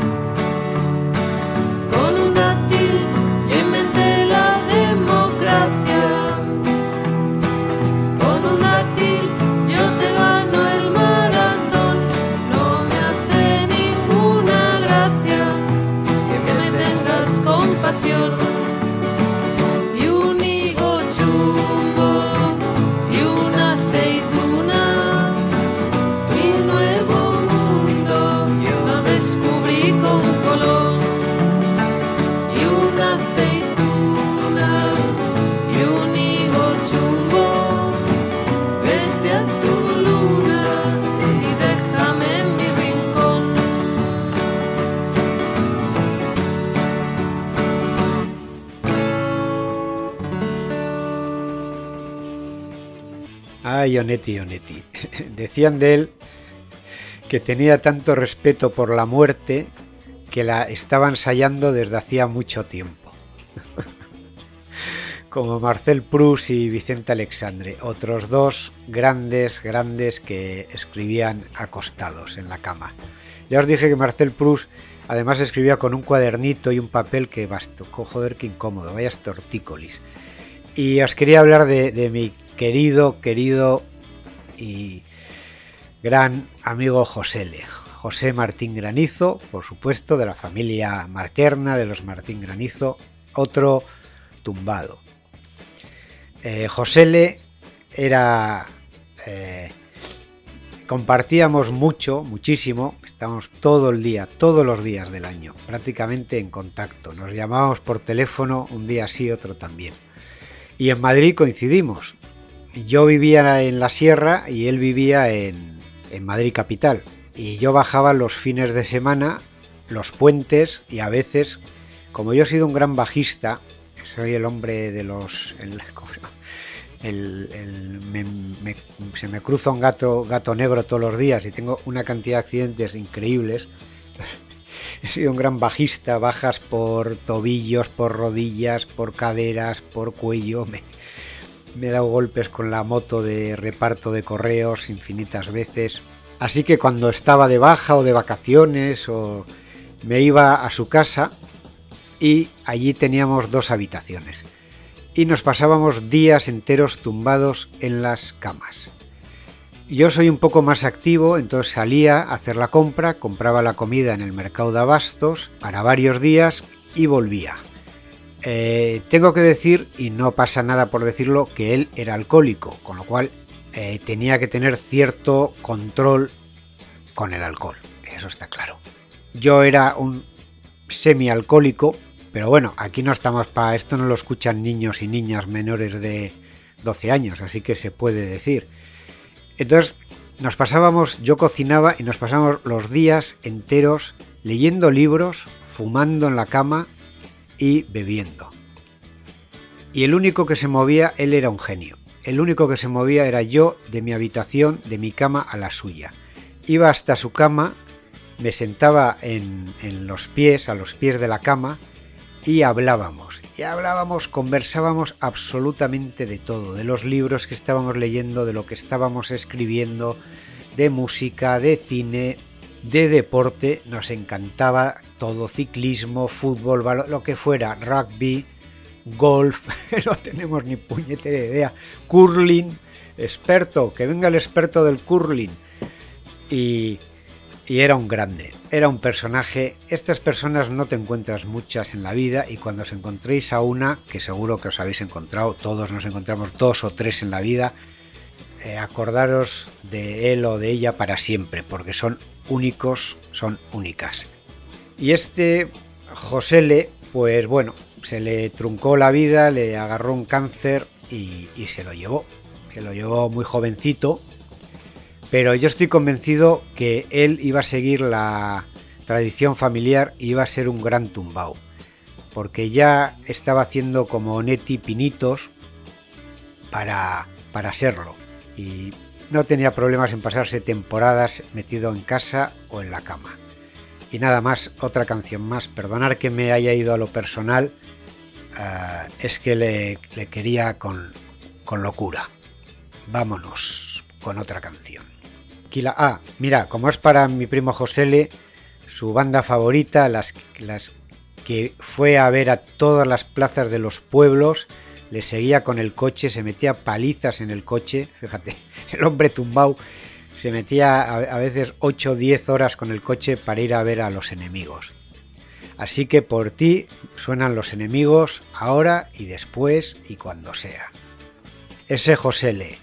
Y un higo chumbo y una aceituna, mi nuevo mundo lo descubrí con Colón. Y una aceituna y un higo chumbo, vete a tu luna y déjame en mi rincón. Ay, Onetti, Onetti. Decían de él que tenía tanto respeto por la muerte que la estaba ensayando desde hacía mucho tiempo. Como Marcel Proust y Vicente Alexandre, otros dos grandes que escribían acostados en la cama. Ya os dije que Marcel Proust además escribía con un cuadernito y un papel que bastó. Joder, qué incómodo, vayas tortícolis. Y os quería hablar de mi querido y gran amigo José Martín Granizo, por supuesto, de la familia materna de los Martín Granizo, otro tumbado. Josele era... compartíamos muchísimo, estábamos todos los días del año, prácticamente en contacto. Nos llamábamos por teléfono un día sí, otro también. Y en Madrid coincidimos. Yo vivía en la Sierra y él vivía en Madrid capital. Y yo bajaba los fines de semana, los puentes y a veces, como yo he sido un gran bajista, soy el hombre de los... se me cruza un gato negro todos los días y tengo una cantidad de accidentes increíbles. He sido un gran bajista, bajas por tobillos, por rodillas, por caderas, por cuello. Me he dado golpes con la moto de reparto de correos infinitas veces. Así que cuando estaba de baja o de vacaciones o me iba a su casa y allí teníamos 2 habitaciones. Y nos pasábamos días enteros tumbados en las camas. Yo soy un poco más activo, entonces salía a hacer la compra, compraba la comida en el mercado de abastos para varios días y volvía. Tengo que decir, y no pasa nada por decirlo, que él era alcohólico, con lo cual tenía que tener cierto control con el alcohol, eso está claro. Yo era un semialcohólico, pero bueno, aquí no estamos para esto, no lo escuchan niños y niñas menores de 12 años, así que se puede decir. Entonces yo cocinaba y nos pasábamos los días enteros leyendo libros, fumando en la cama y bebiendo. Y el único que se movía, él era un genio. El único que se movía era yo, de mi habitación, de mi cama a la suya. Iba hasta su cama, me sentaba a los pies de la cama y hablábamos. Conversábamos absolutamente de todo, de los libros que estábamos leyendo, de lo que estábamos escribiendo, de música, de cine, de deporte, nos encantaba todo, ciclismo, fútbol, lo que fuera, rugby, golf, no tenemos ni puñetera idea, curling, experto, que venga el experto del curling. Y era un grande, era un personaje. Estas personas no te encuentras muchas en la vida, y cuando os encontréis a una, que seguro que os habéis encontrado, todos nos encontramos 2 o 3 en la vida, acordaros de él o de ella para siempre, porque son únicos, son únicas. Y este Josele, pues bueno, se le truncó la vida, le agarró un cáncer y se lo llevó muy jovencito. Pero yo estoy convencido que él iba a seguir la tradición familiar y iba a ser un gran tumbao, porque ya estaba haciendo como Onetti pinitos para serlo, y no tenía problemas en pasarse temporadas metido en casa o en la cama. Y nada más, otra canción más. Perdonar que me haya ido a lo personal, es que le quería con locura. Vámonos con otra canción. Mira, como es para mi primo Josele, su banda favorita, las que fue a ver a todas las plazas de los pueblos, le seguía con el coche, se metía palizas en el coche, fíjate, el hombre tumbao se metía a veces 8 o 10 horas con el coche para ir a ver a los enemigos. Así que por ti suenan Los Enemigos, ahora y después y cuando sea. Ese Josele.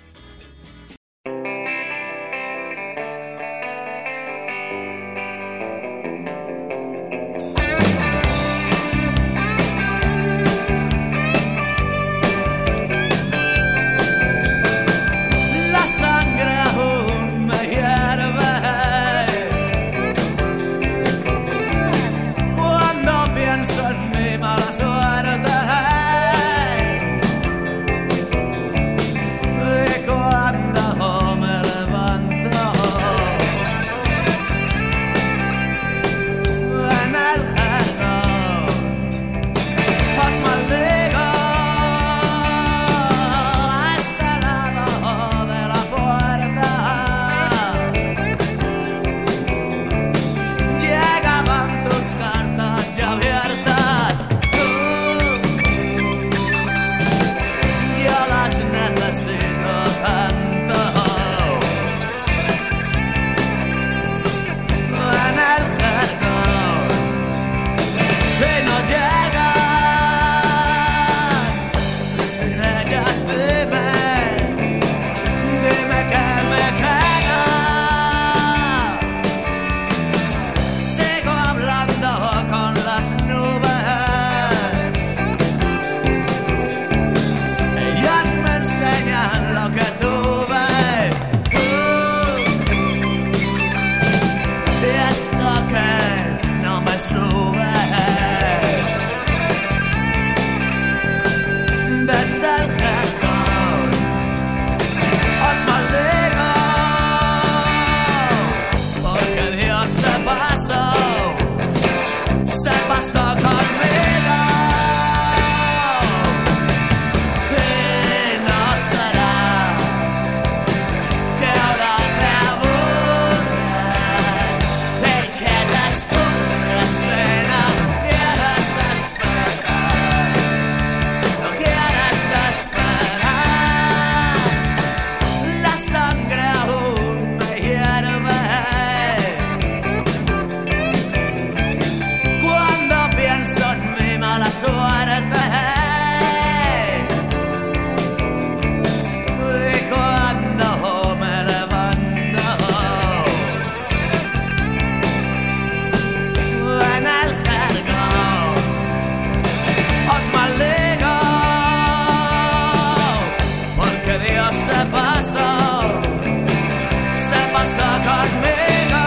La sangre pasa conmigo.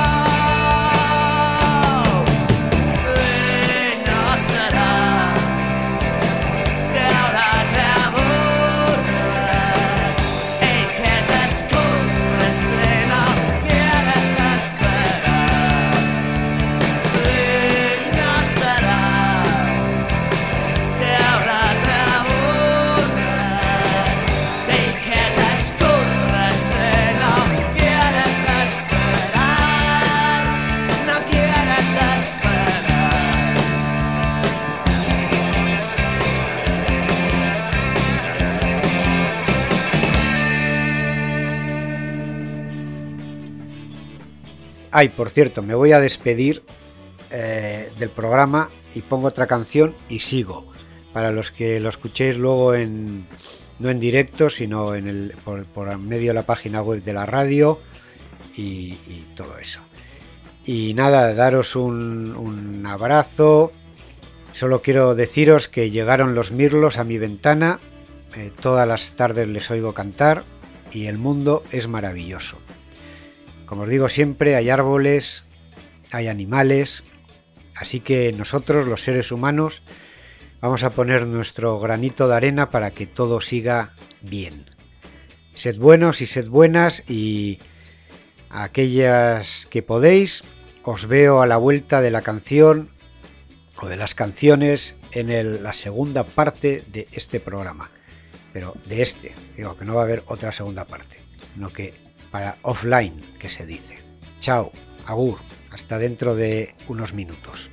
Ay, por cierto, me voy a despedir del programa y pongo otra canción y sigo. Para los que lo escuchéis luego no en directo, sino por medio de la página web de la radio y todo eso. Y nada, daros un abrazo. Solo quiero deciros que llegaron los mirlos a mi ventana. Todas las tardes les oigo cantar y el mundo es maravilloso. Como os digo siempre, hay árboles, hay animales, así que nosotros, los seres humanos, vamos a poner nuestro granito de arena para que todo siga bien. Sed buenos y sed buenas, y a aquellas que podéis, os veo a la vuelta de la canción o de las canciones en la segunda parte de este programa. Pero digo que no va a haber otra segunda parte, sino que para offline, que se dice. Chao, agur, hasta dentro de unos minutos.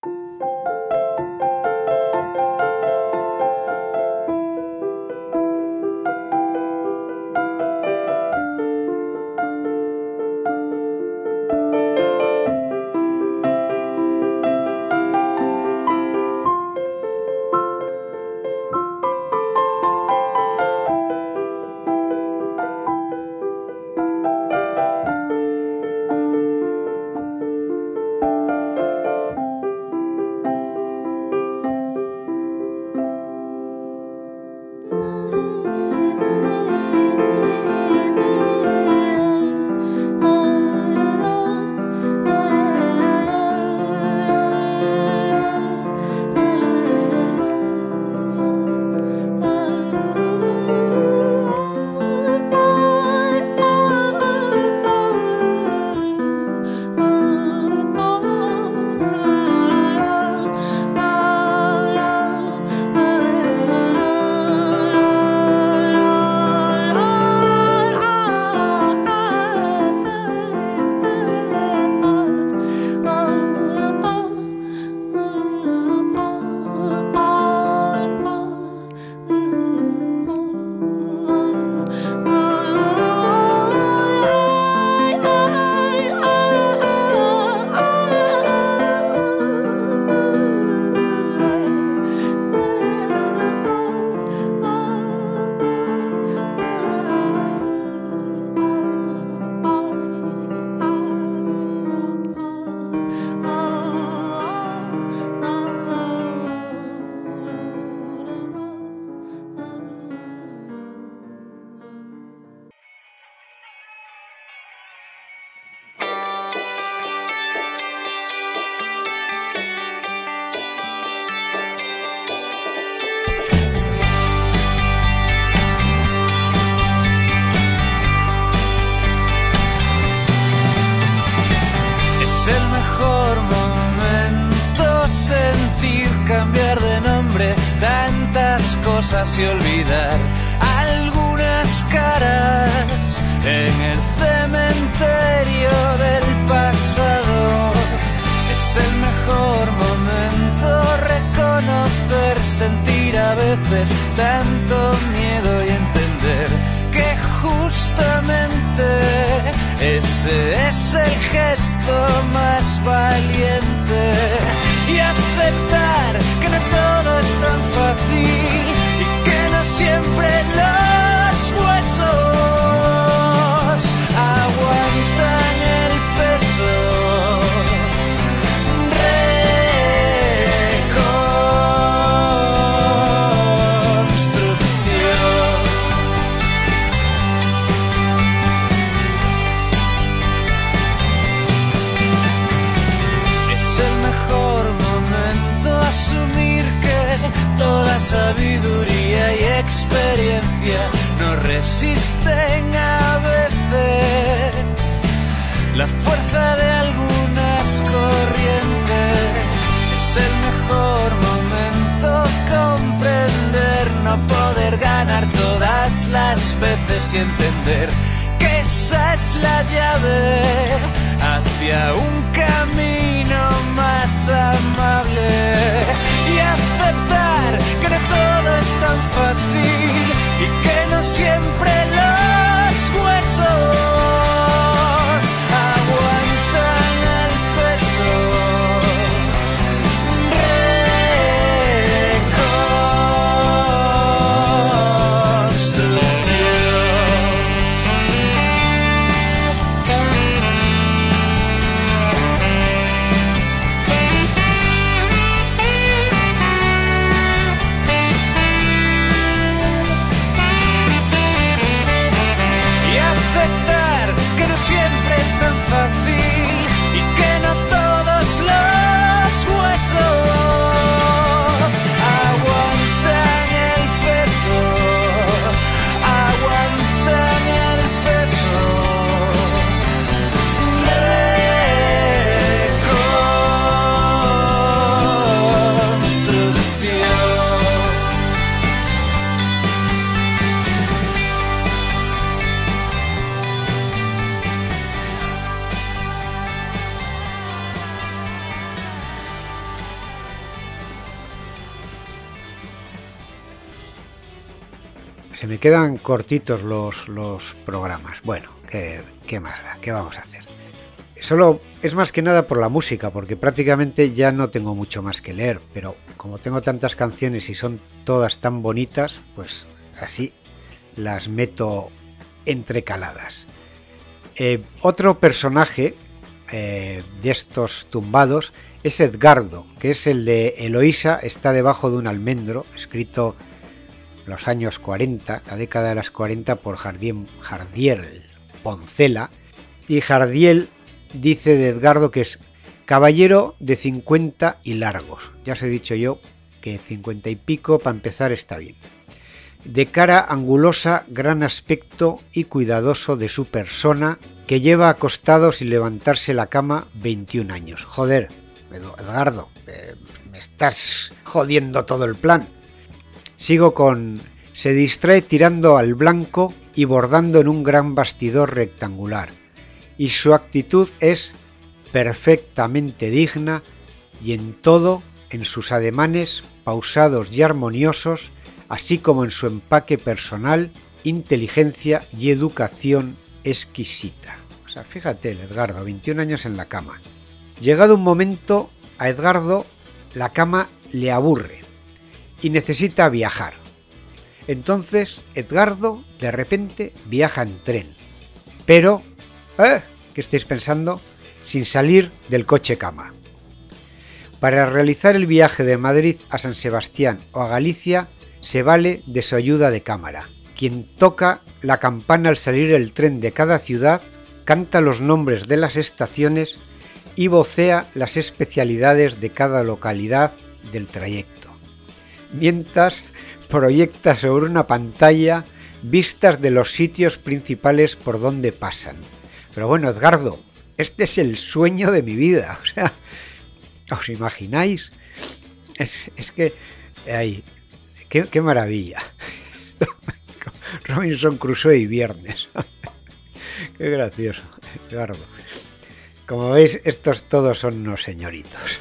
Y olvidar algunas caras en el cementerio del pasado. Es el mejor momento reconocer, sentir a veces tanto miedo y entender que justamente ese es el gesto más valiente, y aceptar que no todo es tan fácil, siempre los huesos aguantan el peso. Reconstrucción. sabiduría y experiencia no resisten a veces la fuerza de algunas corrientes. Es el mejor momento comprender, no poder ganar todas las veces y entender que esa es la llave hacia un camino más amable, y aceptar que no todo es tan fácil y que no siempre los huesos aguantan el peso. Siempre es tan fácil y que no todos los huesos aguantan el peso, aguantan el peso. Se me quedan cortitos los programas. Bueno, ¿qué más da? ¿Qué vamos a hacer? Solo es más que nada por la música, porque prácticamente ya no tengo mucho más que leer, pero como tengo tantas canciones y son todas tan bonitas, pues así las meto entrecaladas. Otro personaje de estos tumbados es Edgardo, que es el de Eloísa está debajo de un almendro, escrito los años 40, la década de las 40, por Jardiel Poncela. Y Jardiel dice de Edgardo que es caballero de 50 y largos. Ya os he dicho yo que 50 y pico para empezar está bien. De cara angulosa, gran aspecto y cuidadoso de su persona, que lleva acostado sin levantarse la cama 21 años. Joder, Edgardo, me estás jodiendo todo el plan. Sigo con... Se distrae tirando al blanco y bordando en un gran bastidor rectangular, y su actitud es perfectamente digna y en todo, en sus ademanes pausados y armoniosos, así como en su empaque personal, inteligencia y educación exquisita. O sea, fíjate, el Edgardo, 21 años en la cama. Llegado un momento, a Edgardo la cama le aburre y necesita viajar. Entonces Edgardo de repente viaja en tren, pero, ¿qué estáis pensando? Sin salir del coche cama. Para realizar el viaje de Madrid a San Sebastián o a Galicia se vale de su ayuda de cámara, quien toca la campana al salir el tren de cada ciudad, canta los nombres de las estaciones y vocea las especialidades de cada localidad del trayecto. Mientras proyecta sobre una pantalla vistas de los sitios principales por donde pasan. Pero bueno, Edgardo, este es el sueño de mi vida. O sea, ¿os imagináis? Es que... Ay, qué maravilla. Robinson Crusoe y Viernes. Qué gracioso, Edgardo. Como veis, estos todos son unos señoritos.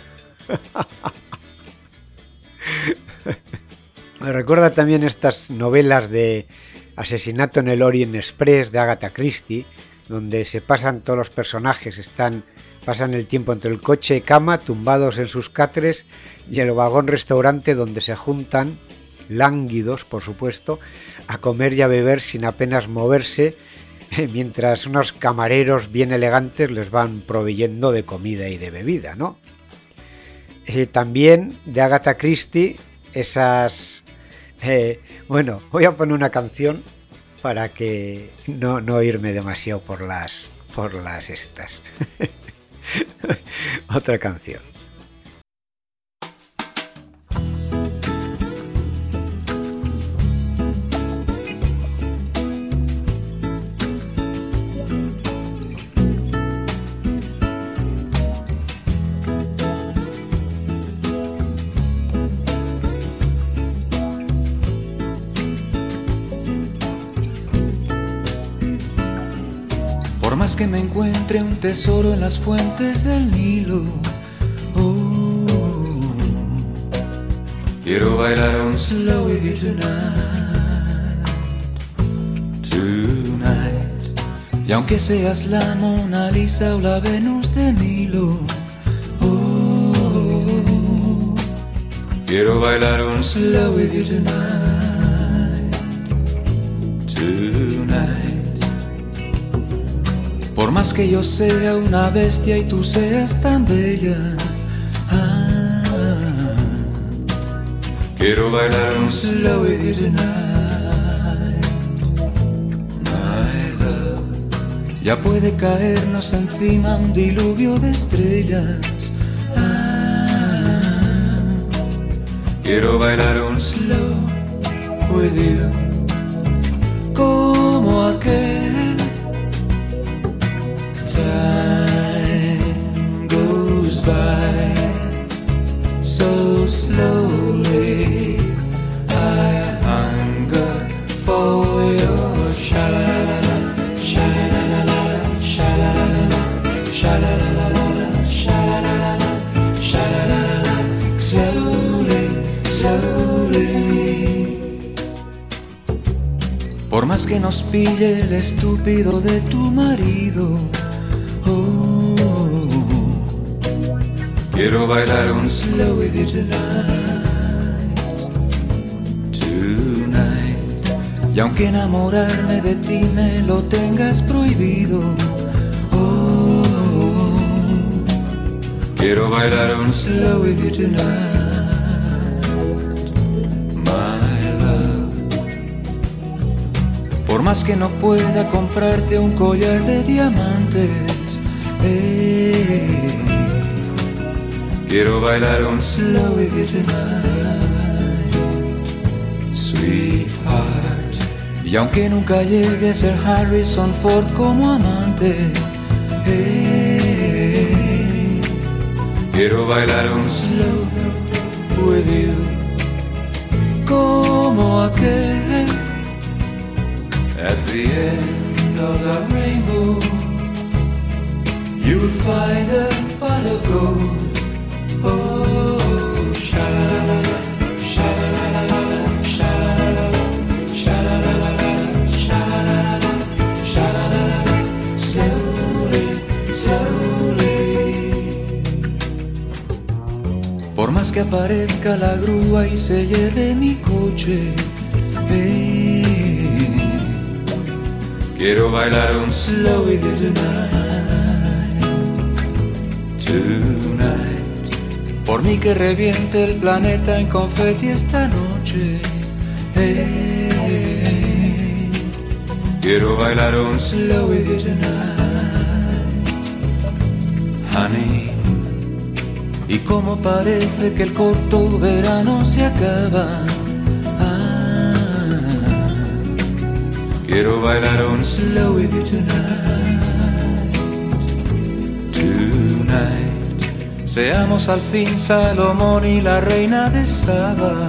Me recuerda también estas novelas de Asesinato en el Orient Express de Agatha Christie, donde se pasan todos los personajes, pasan el tiempo entre el coche cama, tumbados en sus catres, y el vagón restaurante donde se juntan, lánguidos por supuesto, a comer y a beber sin apenas moverse, mientras unos camareros bien elegantes les van proveyendo de comida y de bebida, ¿no? También de Agatha Christie, esas... bueno, voy a poner una canción para que no irme demasiado por las estas. Otra canción. Por más que me encuentre un tesoro en las fuentes del Nilo, quiero bailar un slow with you tonight, tonight. Y aunque seas la Mona Lisa o la Venus de Milo, quiero bailar un slow with you tonight, tonight. Por más que yo sea una bestia y tú seas tan bella, quiero bailar un slow with you tonight, my love. Ya puede caernos encima un diluvio de estrellas, quiero bailar un slow with you, como aquel. Time goes by so slowly, I hunger for your sha-la-la-la, sha-la-la-la, sha-la-la-la, sha-la-la-la, sha-la-la-la, sha-la-la-la, slowly, slowly. Por más que nos pille el estúpido de tu marido, quiero bailar un slow with you tonight, tonight. Y aunque enamorarme de ti me lo tengas prohibido, quiero bailar un slow with you tonight, my love. Por más que no pueda comprarte un collar de diamantes, quiero bailar un slow with you tonight, sweetheart. Y aunque nunca llegue a ser Harrison Ford como amante, quiero bailar un slow with you, como aquel. At the end of the rainbow, you'll find a pot of gold. Oh, sha-la-la-la, sha-la-la-la, sha-la-la-la, sha-la-la-la, sha-la-la-la, sha-la-la-la, slowly, slowly. Por más que aparezca la grúa y se lleve mi coche, quiero bailar un slow with you tonight, tonight. Por mí que reviente el planeta en confeti esta noche, quiero bailar un slow with you tonight, honey. Y como parece que el corto verano se acaba, quiero bailar un slow with you tonight, tonight. Seamos al fin Salomón y la reina de Saba.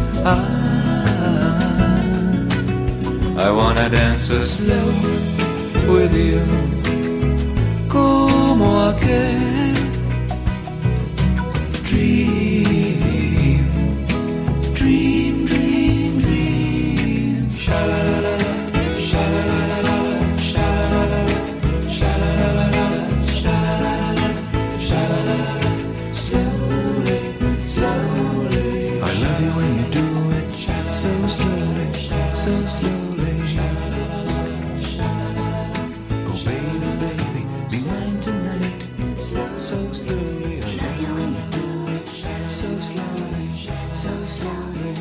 I wanna dance a slow with you, como aquel. Dream, dream, dream, dream. Sha-la-la-la. So slowly, oh baby, baby, be mine tonight. So slowly, I love you when you do it. So slowly, so slowly.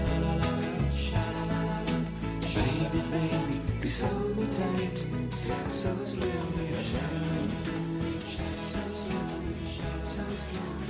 Baby, baby, be so tight. So slowly, I love you when you do it. So slowly, so slowly.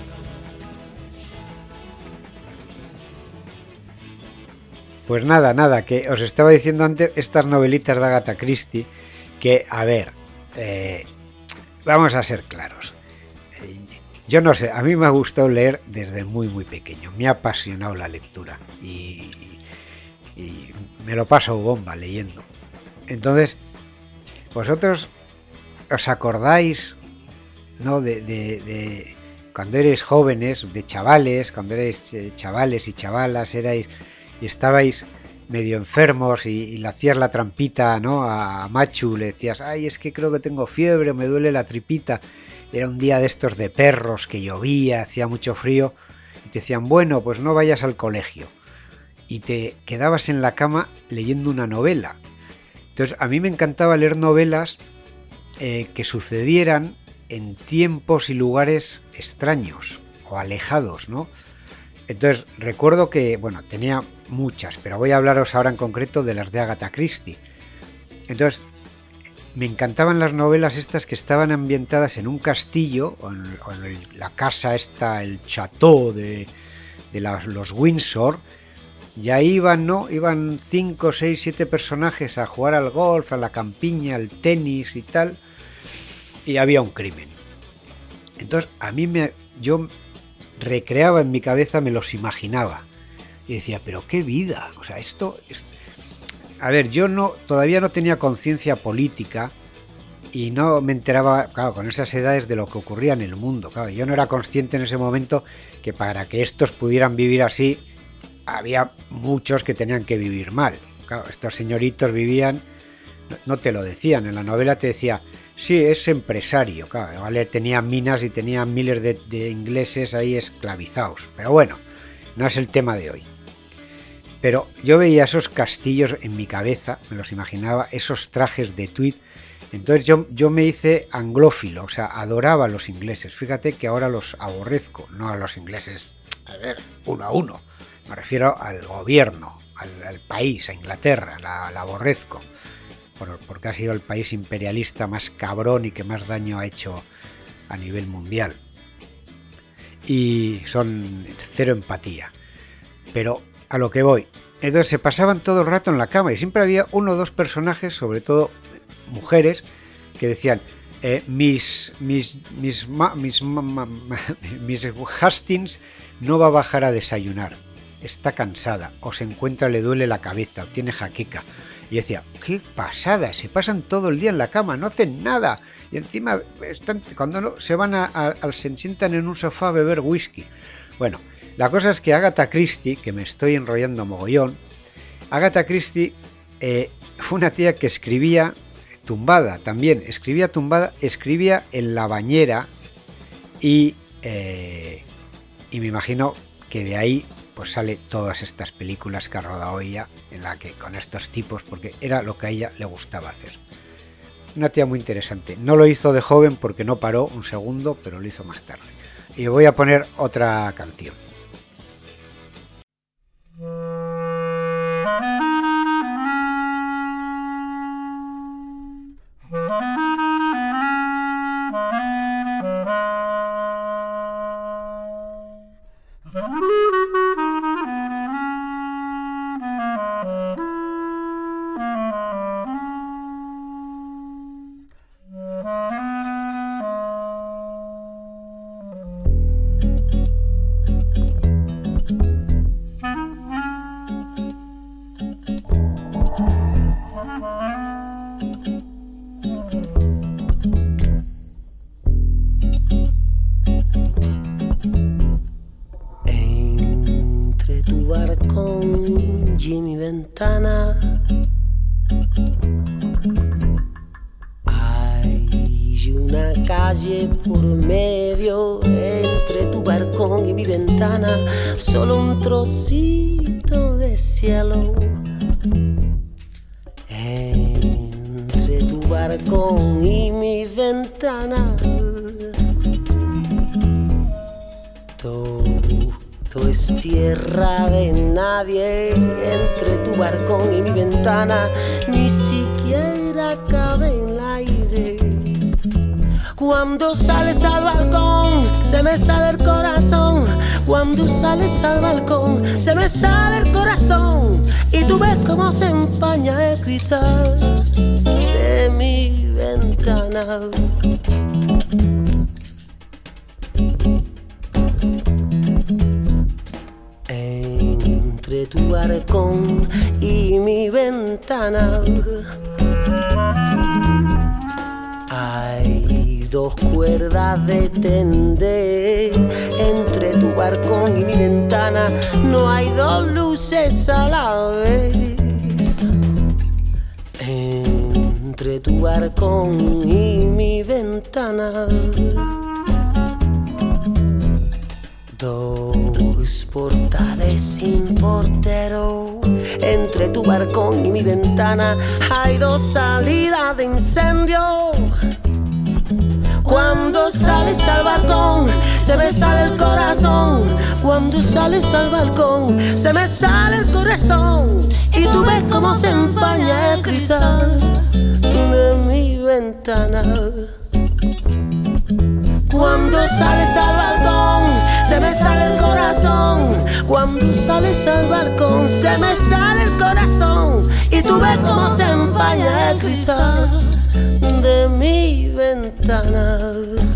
Pues nada, que os estaba diciendo antes estas novelitas de Agatha Christie, que, a ver, vamos a ser claros. Yo no sé, a mí me ha gustado leer desde muy muy pequeño, me ha apasionado la lectura y me lo paso bomba leyendo. Entonces, ¿Vosotros os acordáis, ¿no? de cuando erais jóvenes, de chavales, cuando erais chavales y chavalas, erais y estabais medio enfermos y le hacías la trampita, ¿no? A Machu, le decías, ay, es que creo que tengo fiebre, me duele la tripita. Era un día de estos de perros, que llovía, hacía mucho frío, y te decían, bueno, pues no vayas al colegio. Y te quedabas en la cama leyendo una novela. Entonces, a mí me encantaba leer novelas que sucedieran en tiempos y lugares extraños o alejados, ¿no? Entonces, recuerdo que, bueno, tenía muchas, pero voy a hablaros ahora en concreto de las de Agatha Christie. Entonces, me encantaban las novelas estas que estaban ambientadas en un castillo, o en la casa esta, el chateau de los Windsor, y ahí iban, ¿no? Iban 5, 6, 7 personajes a jugar al golf, a la campiña, al tenis y tal, y había un crimen. Entonces, a mí yo recreaba en mi cabeza, me los imaginaba, y decía, pero qué vida, o sea, esto a ver, yo todavía no tenía conciencia política y no me enteraba, claro, con esas edades de lo que ocurría en el mundo. Claro, yo no era consciente en ese momento que para que estos pudieran vivir así, había muchos que tenían que vivir mal. Claro, estos señoritos vivían, no te lo decían, en la novela te decía, sí, es empresario, claro, ¿vale? Tenía minas y tenía miles de ingleses ahí esclavizados. Pero bueno, no es el tema de hoy. Pero yo veía esos castillos en mi cabeza, me los imaginaba, esos trajes de tweed. Entonces yo me hice anglófilo, o sea, adoraba a los ingleses. Fíjate que ahora los aborrezco, no a los ingleses, a ver, uno a uno. Me refiero al gobierno, al país, a Inglaterra, la aborrezco. Porque ha sido el país imperialista más cabrón y que más daño ha hecho a nivel mundial. Y son cero empatía. Pero a lo que voy. Entonces se pasaban todo el rato en la cama y siempre había uno o dos personajes, sobre todo mujeres, que decían, Miss Hastings no va a bajar a desayunar, está cansada, o se encuentra, le duele la cabeza, o tiene jaqueca. Y decía, qué pasada, se pasan todo el día en la cama, no hacen nada. Y encima, cuando se van se sientan en un sofá a beber whisky. Bueno, la cosa es que Agatha Christie, que me estoy enrollando mogollón, Agatha Christie fue una tía que escribía tumbada también, escribía en la bañera y me imagino que de ahí pues sale todas estas películas que ha rodado ella, en la que con estos tipos, porque era lo que a ella le gustaba hacer. Una tía muy interesante. No lo hizo de joven porque no paró un segundo, pero lo hizo más tarde. Y voy a poner otra canción. Solo un trocito de cielo entre tu balcón y mi ventana. Todo es tierra de nadie entre tu balcón y mi ventana. Ni siquiera cabe en el aire. Cuando sales al balcón, se me sale el corazón. Cuando sales al balcón, se me sale el corazón. Y tú ves cómo se empaña el cristal de mi ventana. Entre tu balcón y mi ventana. 2 cuerdas de tender entre tu balcón y mi ventana. No hay 2 luces a la vez entre tu balcón y mi ventana. 2 portales sin portero entre tu balcón y mi ventana. Hay 2 salidas de incendio. Cuando sales al balcón se me sale el corazón. Cuando sales al balcón se me sale el corazón. Y tú ves cómo se empaña el cristal de mi ventana. Cuando sales al balcón se me sale el corazón. Cuando sales al balcón se me sale el corazón. Y tú ves cómo se empaña el cristal de mi ventana.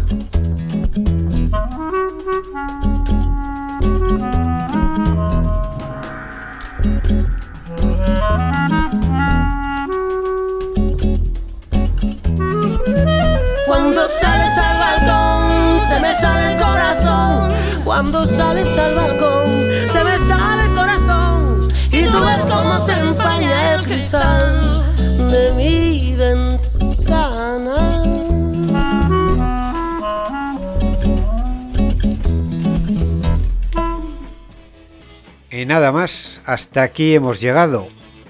Cuando sales al balcón se me sale el corazón. Cuando sales al balcón se me sale el corazón. Y tú ves cómo se empaña el cristal de mi ventana. Y nada más, hasta aquí hemos llegado.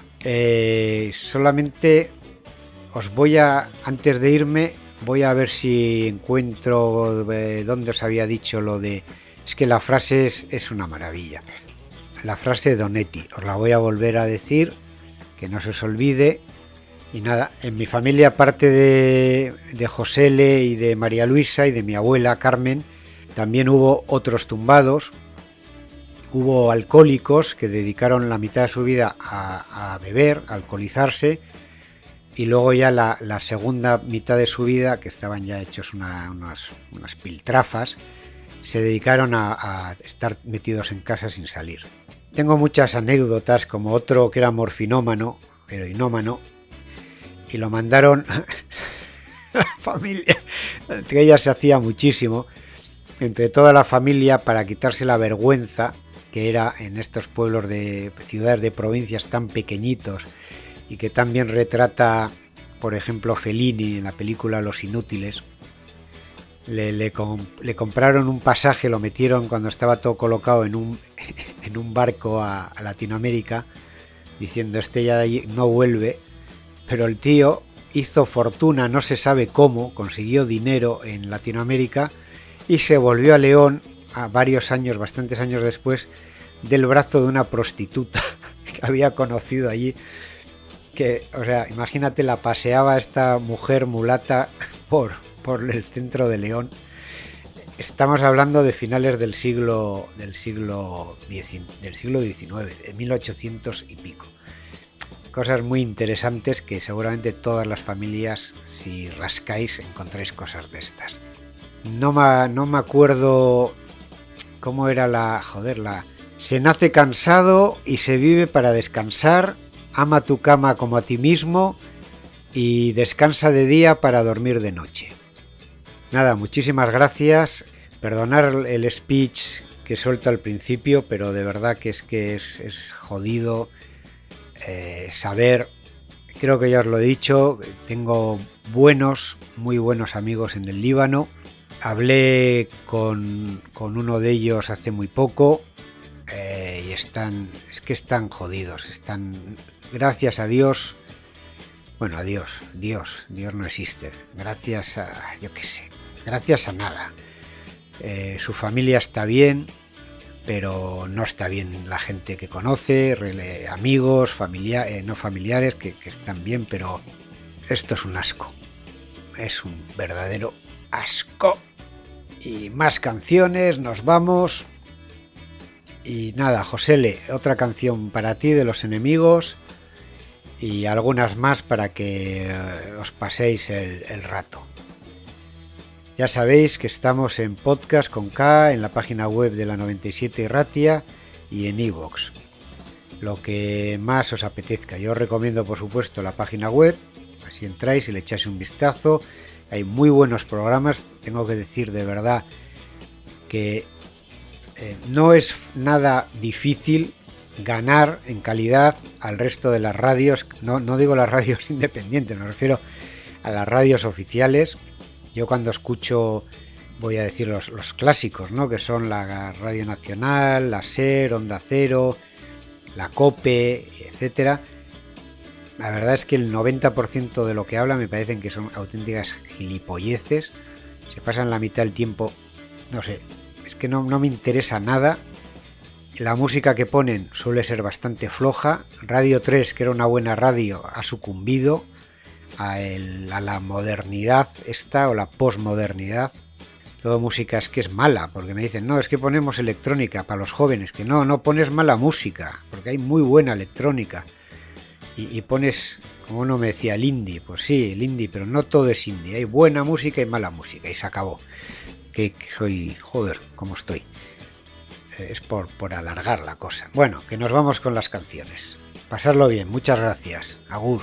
Solamente os voy a, antes de irme, voy a ver si encuentro dónde os había dicho lo de... Es que la frase es una maravilla. La frase de Donetti, os la voy a volver a decir, que no se os olvide. Y nada, en mi familia, aparte de Josele y de María Luisa y de mi abuela Carmen, también hubo otros tumbados. Hubo alcohólicos que dedicaron la mitad de su vida a beber, a alcoholizarse, y luego ya la segunda mitad de su vida, que estaban ya hechos unas piltrafas, se dedicaron a estar metidos en casa sin salir. Tengo muchas anécdotas, como otro que era morfinómano, heroinómano, y lo mandaron a la familia, entre ellas se hacía muchísimo, entre toda la familia, para quitarse la vergüenza que era en estos pueblos de ciudades de provincias tan pequeñitos, y que también retrata, por ejemplo, Fellini en la película Los Inútiles. Le compraron un pasaje, lo metieron cuando estaba todo colocado en un barco a Latinoamérica, diciendo este ya de allí no vuelve, pero el tío hizo fortuna, no se sabe cómo, consiguió dinero en Latinoamérica y se volvió a León a varios años, bastantes años después, del brazo de una prostituta que había conocido allí, que, o sea, imagínate, la paseaba esta mujer mulata por el centro de León. Estamos hablando de finales del siglo XIX, de 1800 y pico. Cosas muy interesantes que seguramente todas las familias, si rascáis, encontráis cosas de estas. No me acuerdo cómo era la... Se nace cansado y se vive para descansar. Ama tu cama como a ti mismo y descansa de día para dormir de noche. Nada, muchísimas gracias. Perdonar el speech que suelto al principio, pero de verdad que es jodido saber. Creo que ya os lo he dicho, tengo muy buenos amigos en el Líbano. Hablé con uno de ellos hace muy poco y están jodidos, gracias a Dios, bueno, a Dios no existe, gracias a, yo qué sé, gracias a nada. Su familia está bien, pero no está bien la gente que conoce, amigos, no familiares que están bien, pero esto es un asco, es un verdadero asco. Y más canciones, nos vamos. Y nada, Josele, otra canción para ti de Los Enemigos y algunas más para que os paséis el rato. Ya sabéis que estamos en podcast con K, en la página web de la 97 Irratia y en iVoox. Lo que más os apetezca. Yo os recomiendo, por supuesto, la página web, así entráis y le echáis un vistazo Hay muy buenos programas. Tengo que decir de verdad que no es nada difícil ganar en calidad al resto de las radios. No digo las radios independientes, me refiero a las radios oficiales. Yo cuando escucho, voy a decir los clásicos, ¿no? Que son la Radio Nacional, la SER, Onda Cero, la COPE, etcétera. La verdad es que el 90% de lo que habla me parecen que son auténticas gilipolleces. Se pasan la mitad del tiempo, no sé, es que no me interesa nada. La música que ponen suele ser bastante floja. Radio 3, que era una buena radio, ha sucumbido a la modernidad esta o la posmodernidad. Todo música es que es mala, porque me dicen, no, es que ponemos electrónica para los jóvenes, que no pones mala música, porque hay muy buena electrónica. Y pones, como uno me decía, el indie. Pues sí, el indie, pero no todo es indie. Hay buena música y mala música, y se acabó. Que soy, joder, cómo estoy. Es por alargar la cosa. Bueno, que nos vamos con las canciones. Pasarlo bien, muchas gracias. Agur.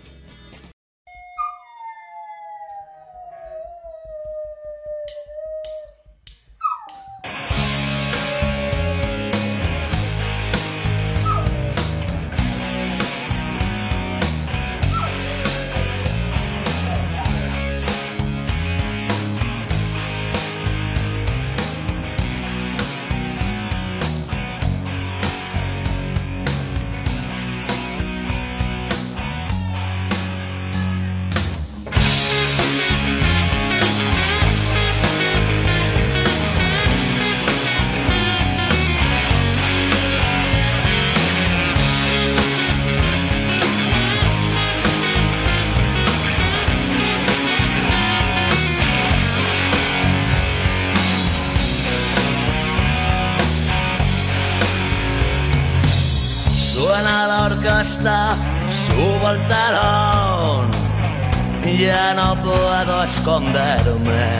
Subo el talón, ya no puedo esconderme.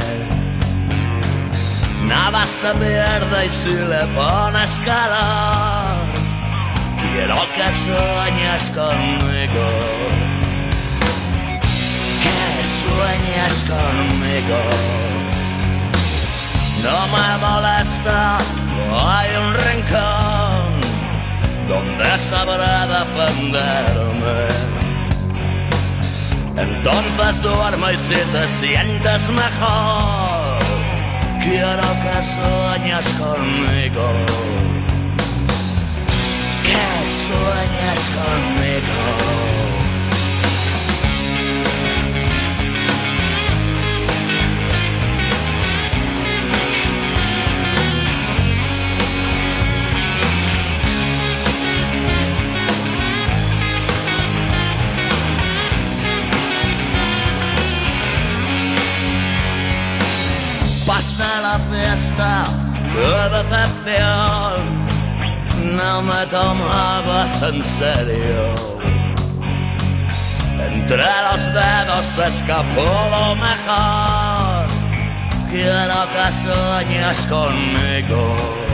Nada se pierde y si le pones calor, quiero que sueñes conmigo, que sueñes conmigo. No me molesta, no hay un rincón donde sabrá defenderme. Entonces duerme y si te sientes mejor, quiero que sueñes conmigo, que sueñes conmigo. Pasa la fiesta, qué decepción, no me tomabas en serio. Entre los dedos se escapó lo mejor, quiero que sueñes conmigo,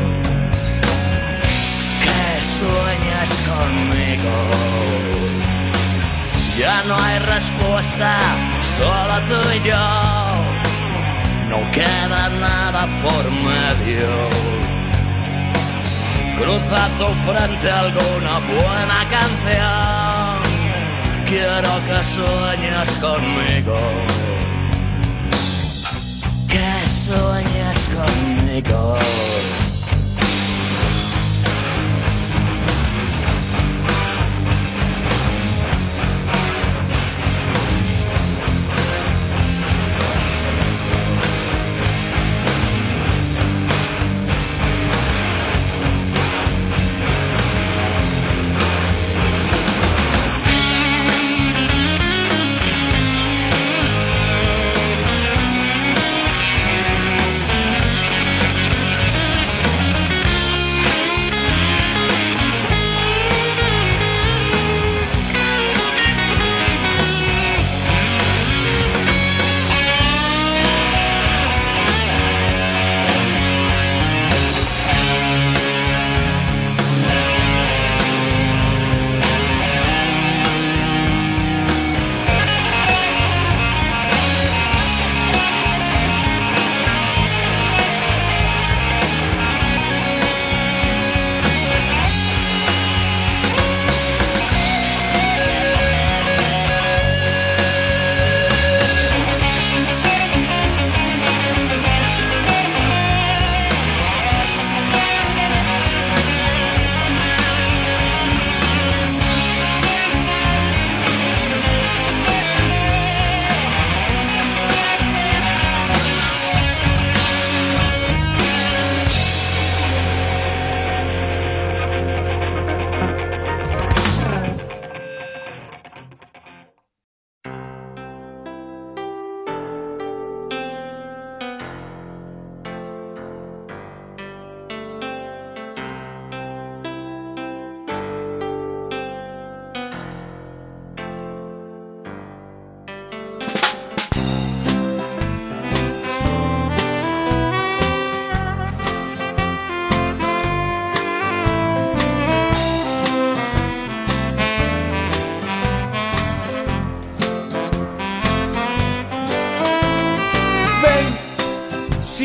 que sueñes conmigo. Ya no hay respuesta, solo tú y yo. No queda nada por medio. Cruza tu frente alguna buena canción, quiero que sueñes conmigo, que sueñes conmigo.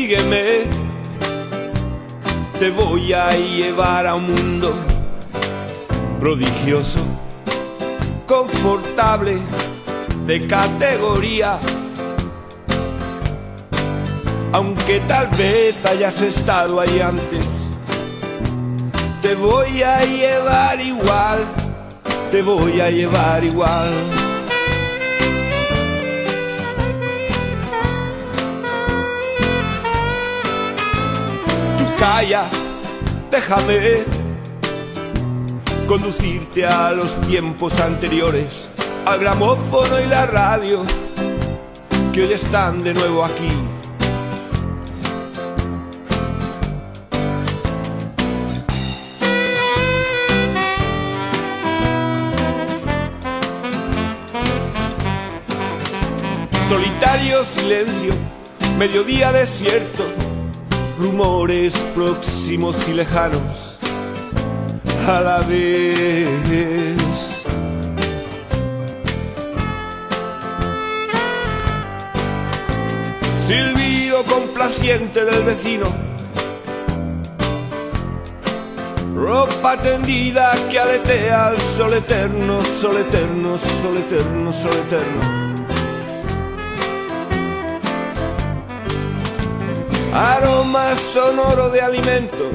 sígueme, te voy a llevar a un mundo prodigioso, confortable, de categoría. Aunque tal vez hayas estado ahí antes, te voy a llevar igual, te voy a llevar igual. Tú calla, déjame conducirte a los tiempos anteriores, al gramófono y la radio, que hoy están de nuevo aquí. Solitario silencio, mediodía desierto, rumores próximos y lejanos a la vez. Silbido complaciente del vecino, ropa tendida que aletea al sol eterno, sol eterno, sol eterno, sol eterno. Aroma sonoro de alimentos,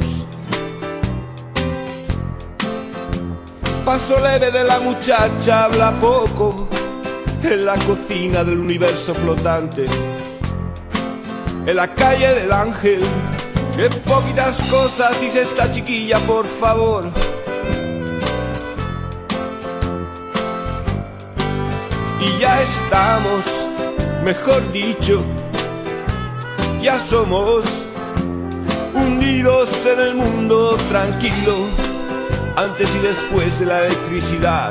paso leve de la muchacha, habla poco en la cocina del universo flotante, en la calle del Ángel. Qué poquitas cosas dice esta chiquilla, por favor. Y ya estamos, mejor dicho, ya somos hundidos en el mundo tranquilo, antes y después de la electricidad,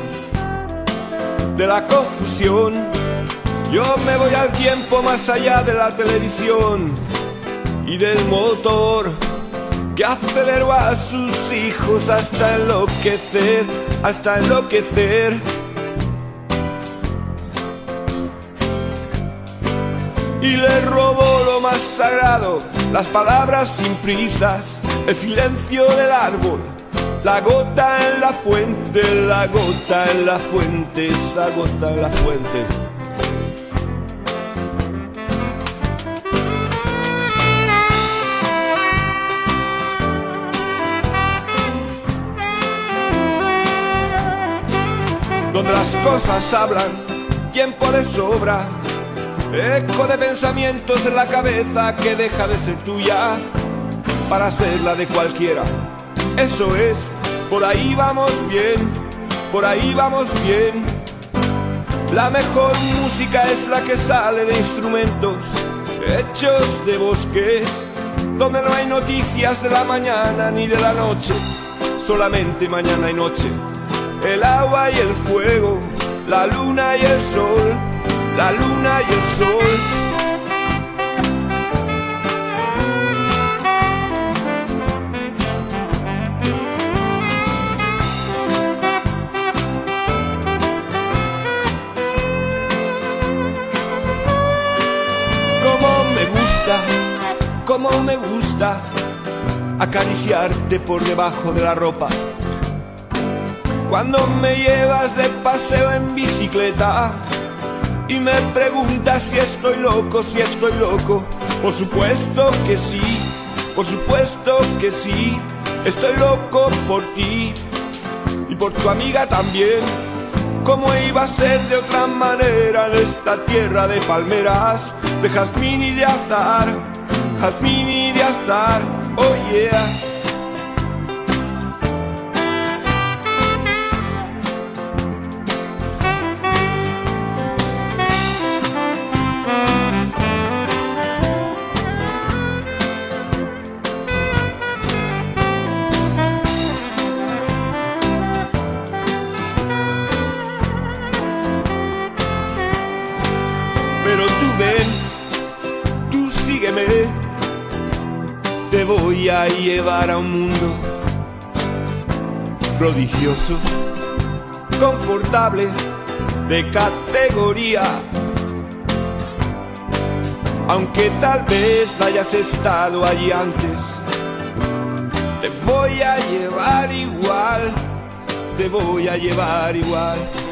de la confusión. Yo me voy al tiempo más allá de la televisión y del motor que aceleró a sus hijos hasta enloquecer, hasta enloquecer. Y le robó lo más sagrado, las palabras sin prisas, el silencio del árbol, la gota en la fuente, la gota en la fuente, esa gota en la fuente. Donde las cosas hablan, tiempo de sobra, eco de pensamientos en la cabeza que deja de ser tuya para ser la de cualquiera. Eso es, por ahí vamos bien, por ahí vamos bien. La mejor música es la que sale de instrumentos hechos de bosques, donde no hay noticias de la mañana ni de la noche, solamente mañana y noche. El agua y el fuego, la luna y el sol, la luna y el sol. Cómo me gusta acariciarte por debajo de la ropa, cuando me llevas de paseo en bicicleta y me preguntas si estoy loco, si estoy loco. Por supuesto que sí, por supuesto que sí, estoy loco por ti y por tu amiga también. ¿Cómo iba a ser de otra manera en esta tierra de palmeras, de jazmín y de azahar, jazmín y de azahar, oh yeah? Te voy a llevar a un mundo prodigioso, confortable, de categoría. aunque tal vez hayas estado allí antes. Te voy a llevar igual, te voy a llevar igual.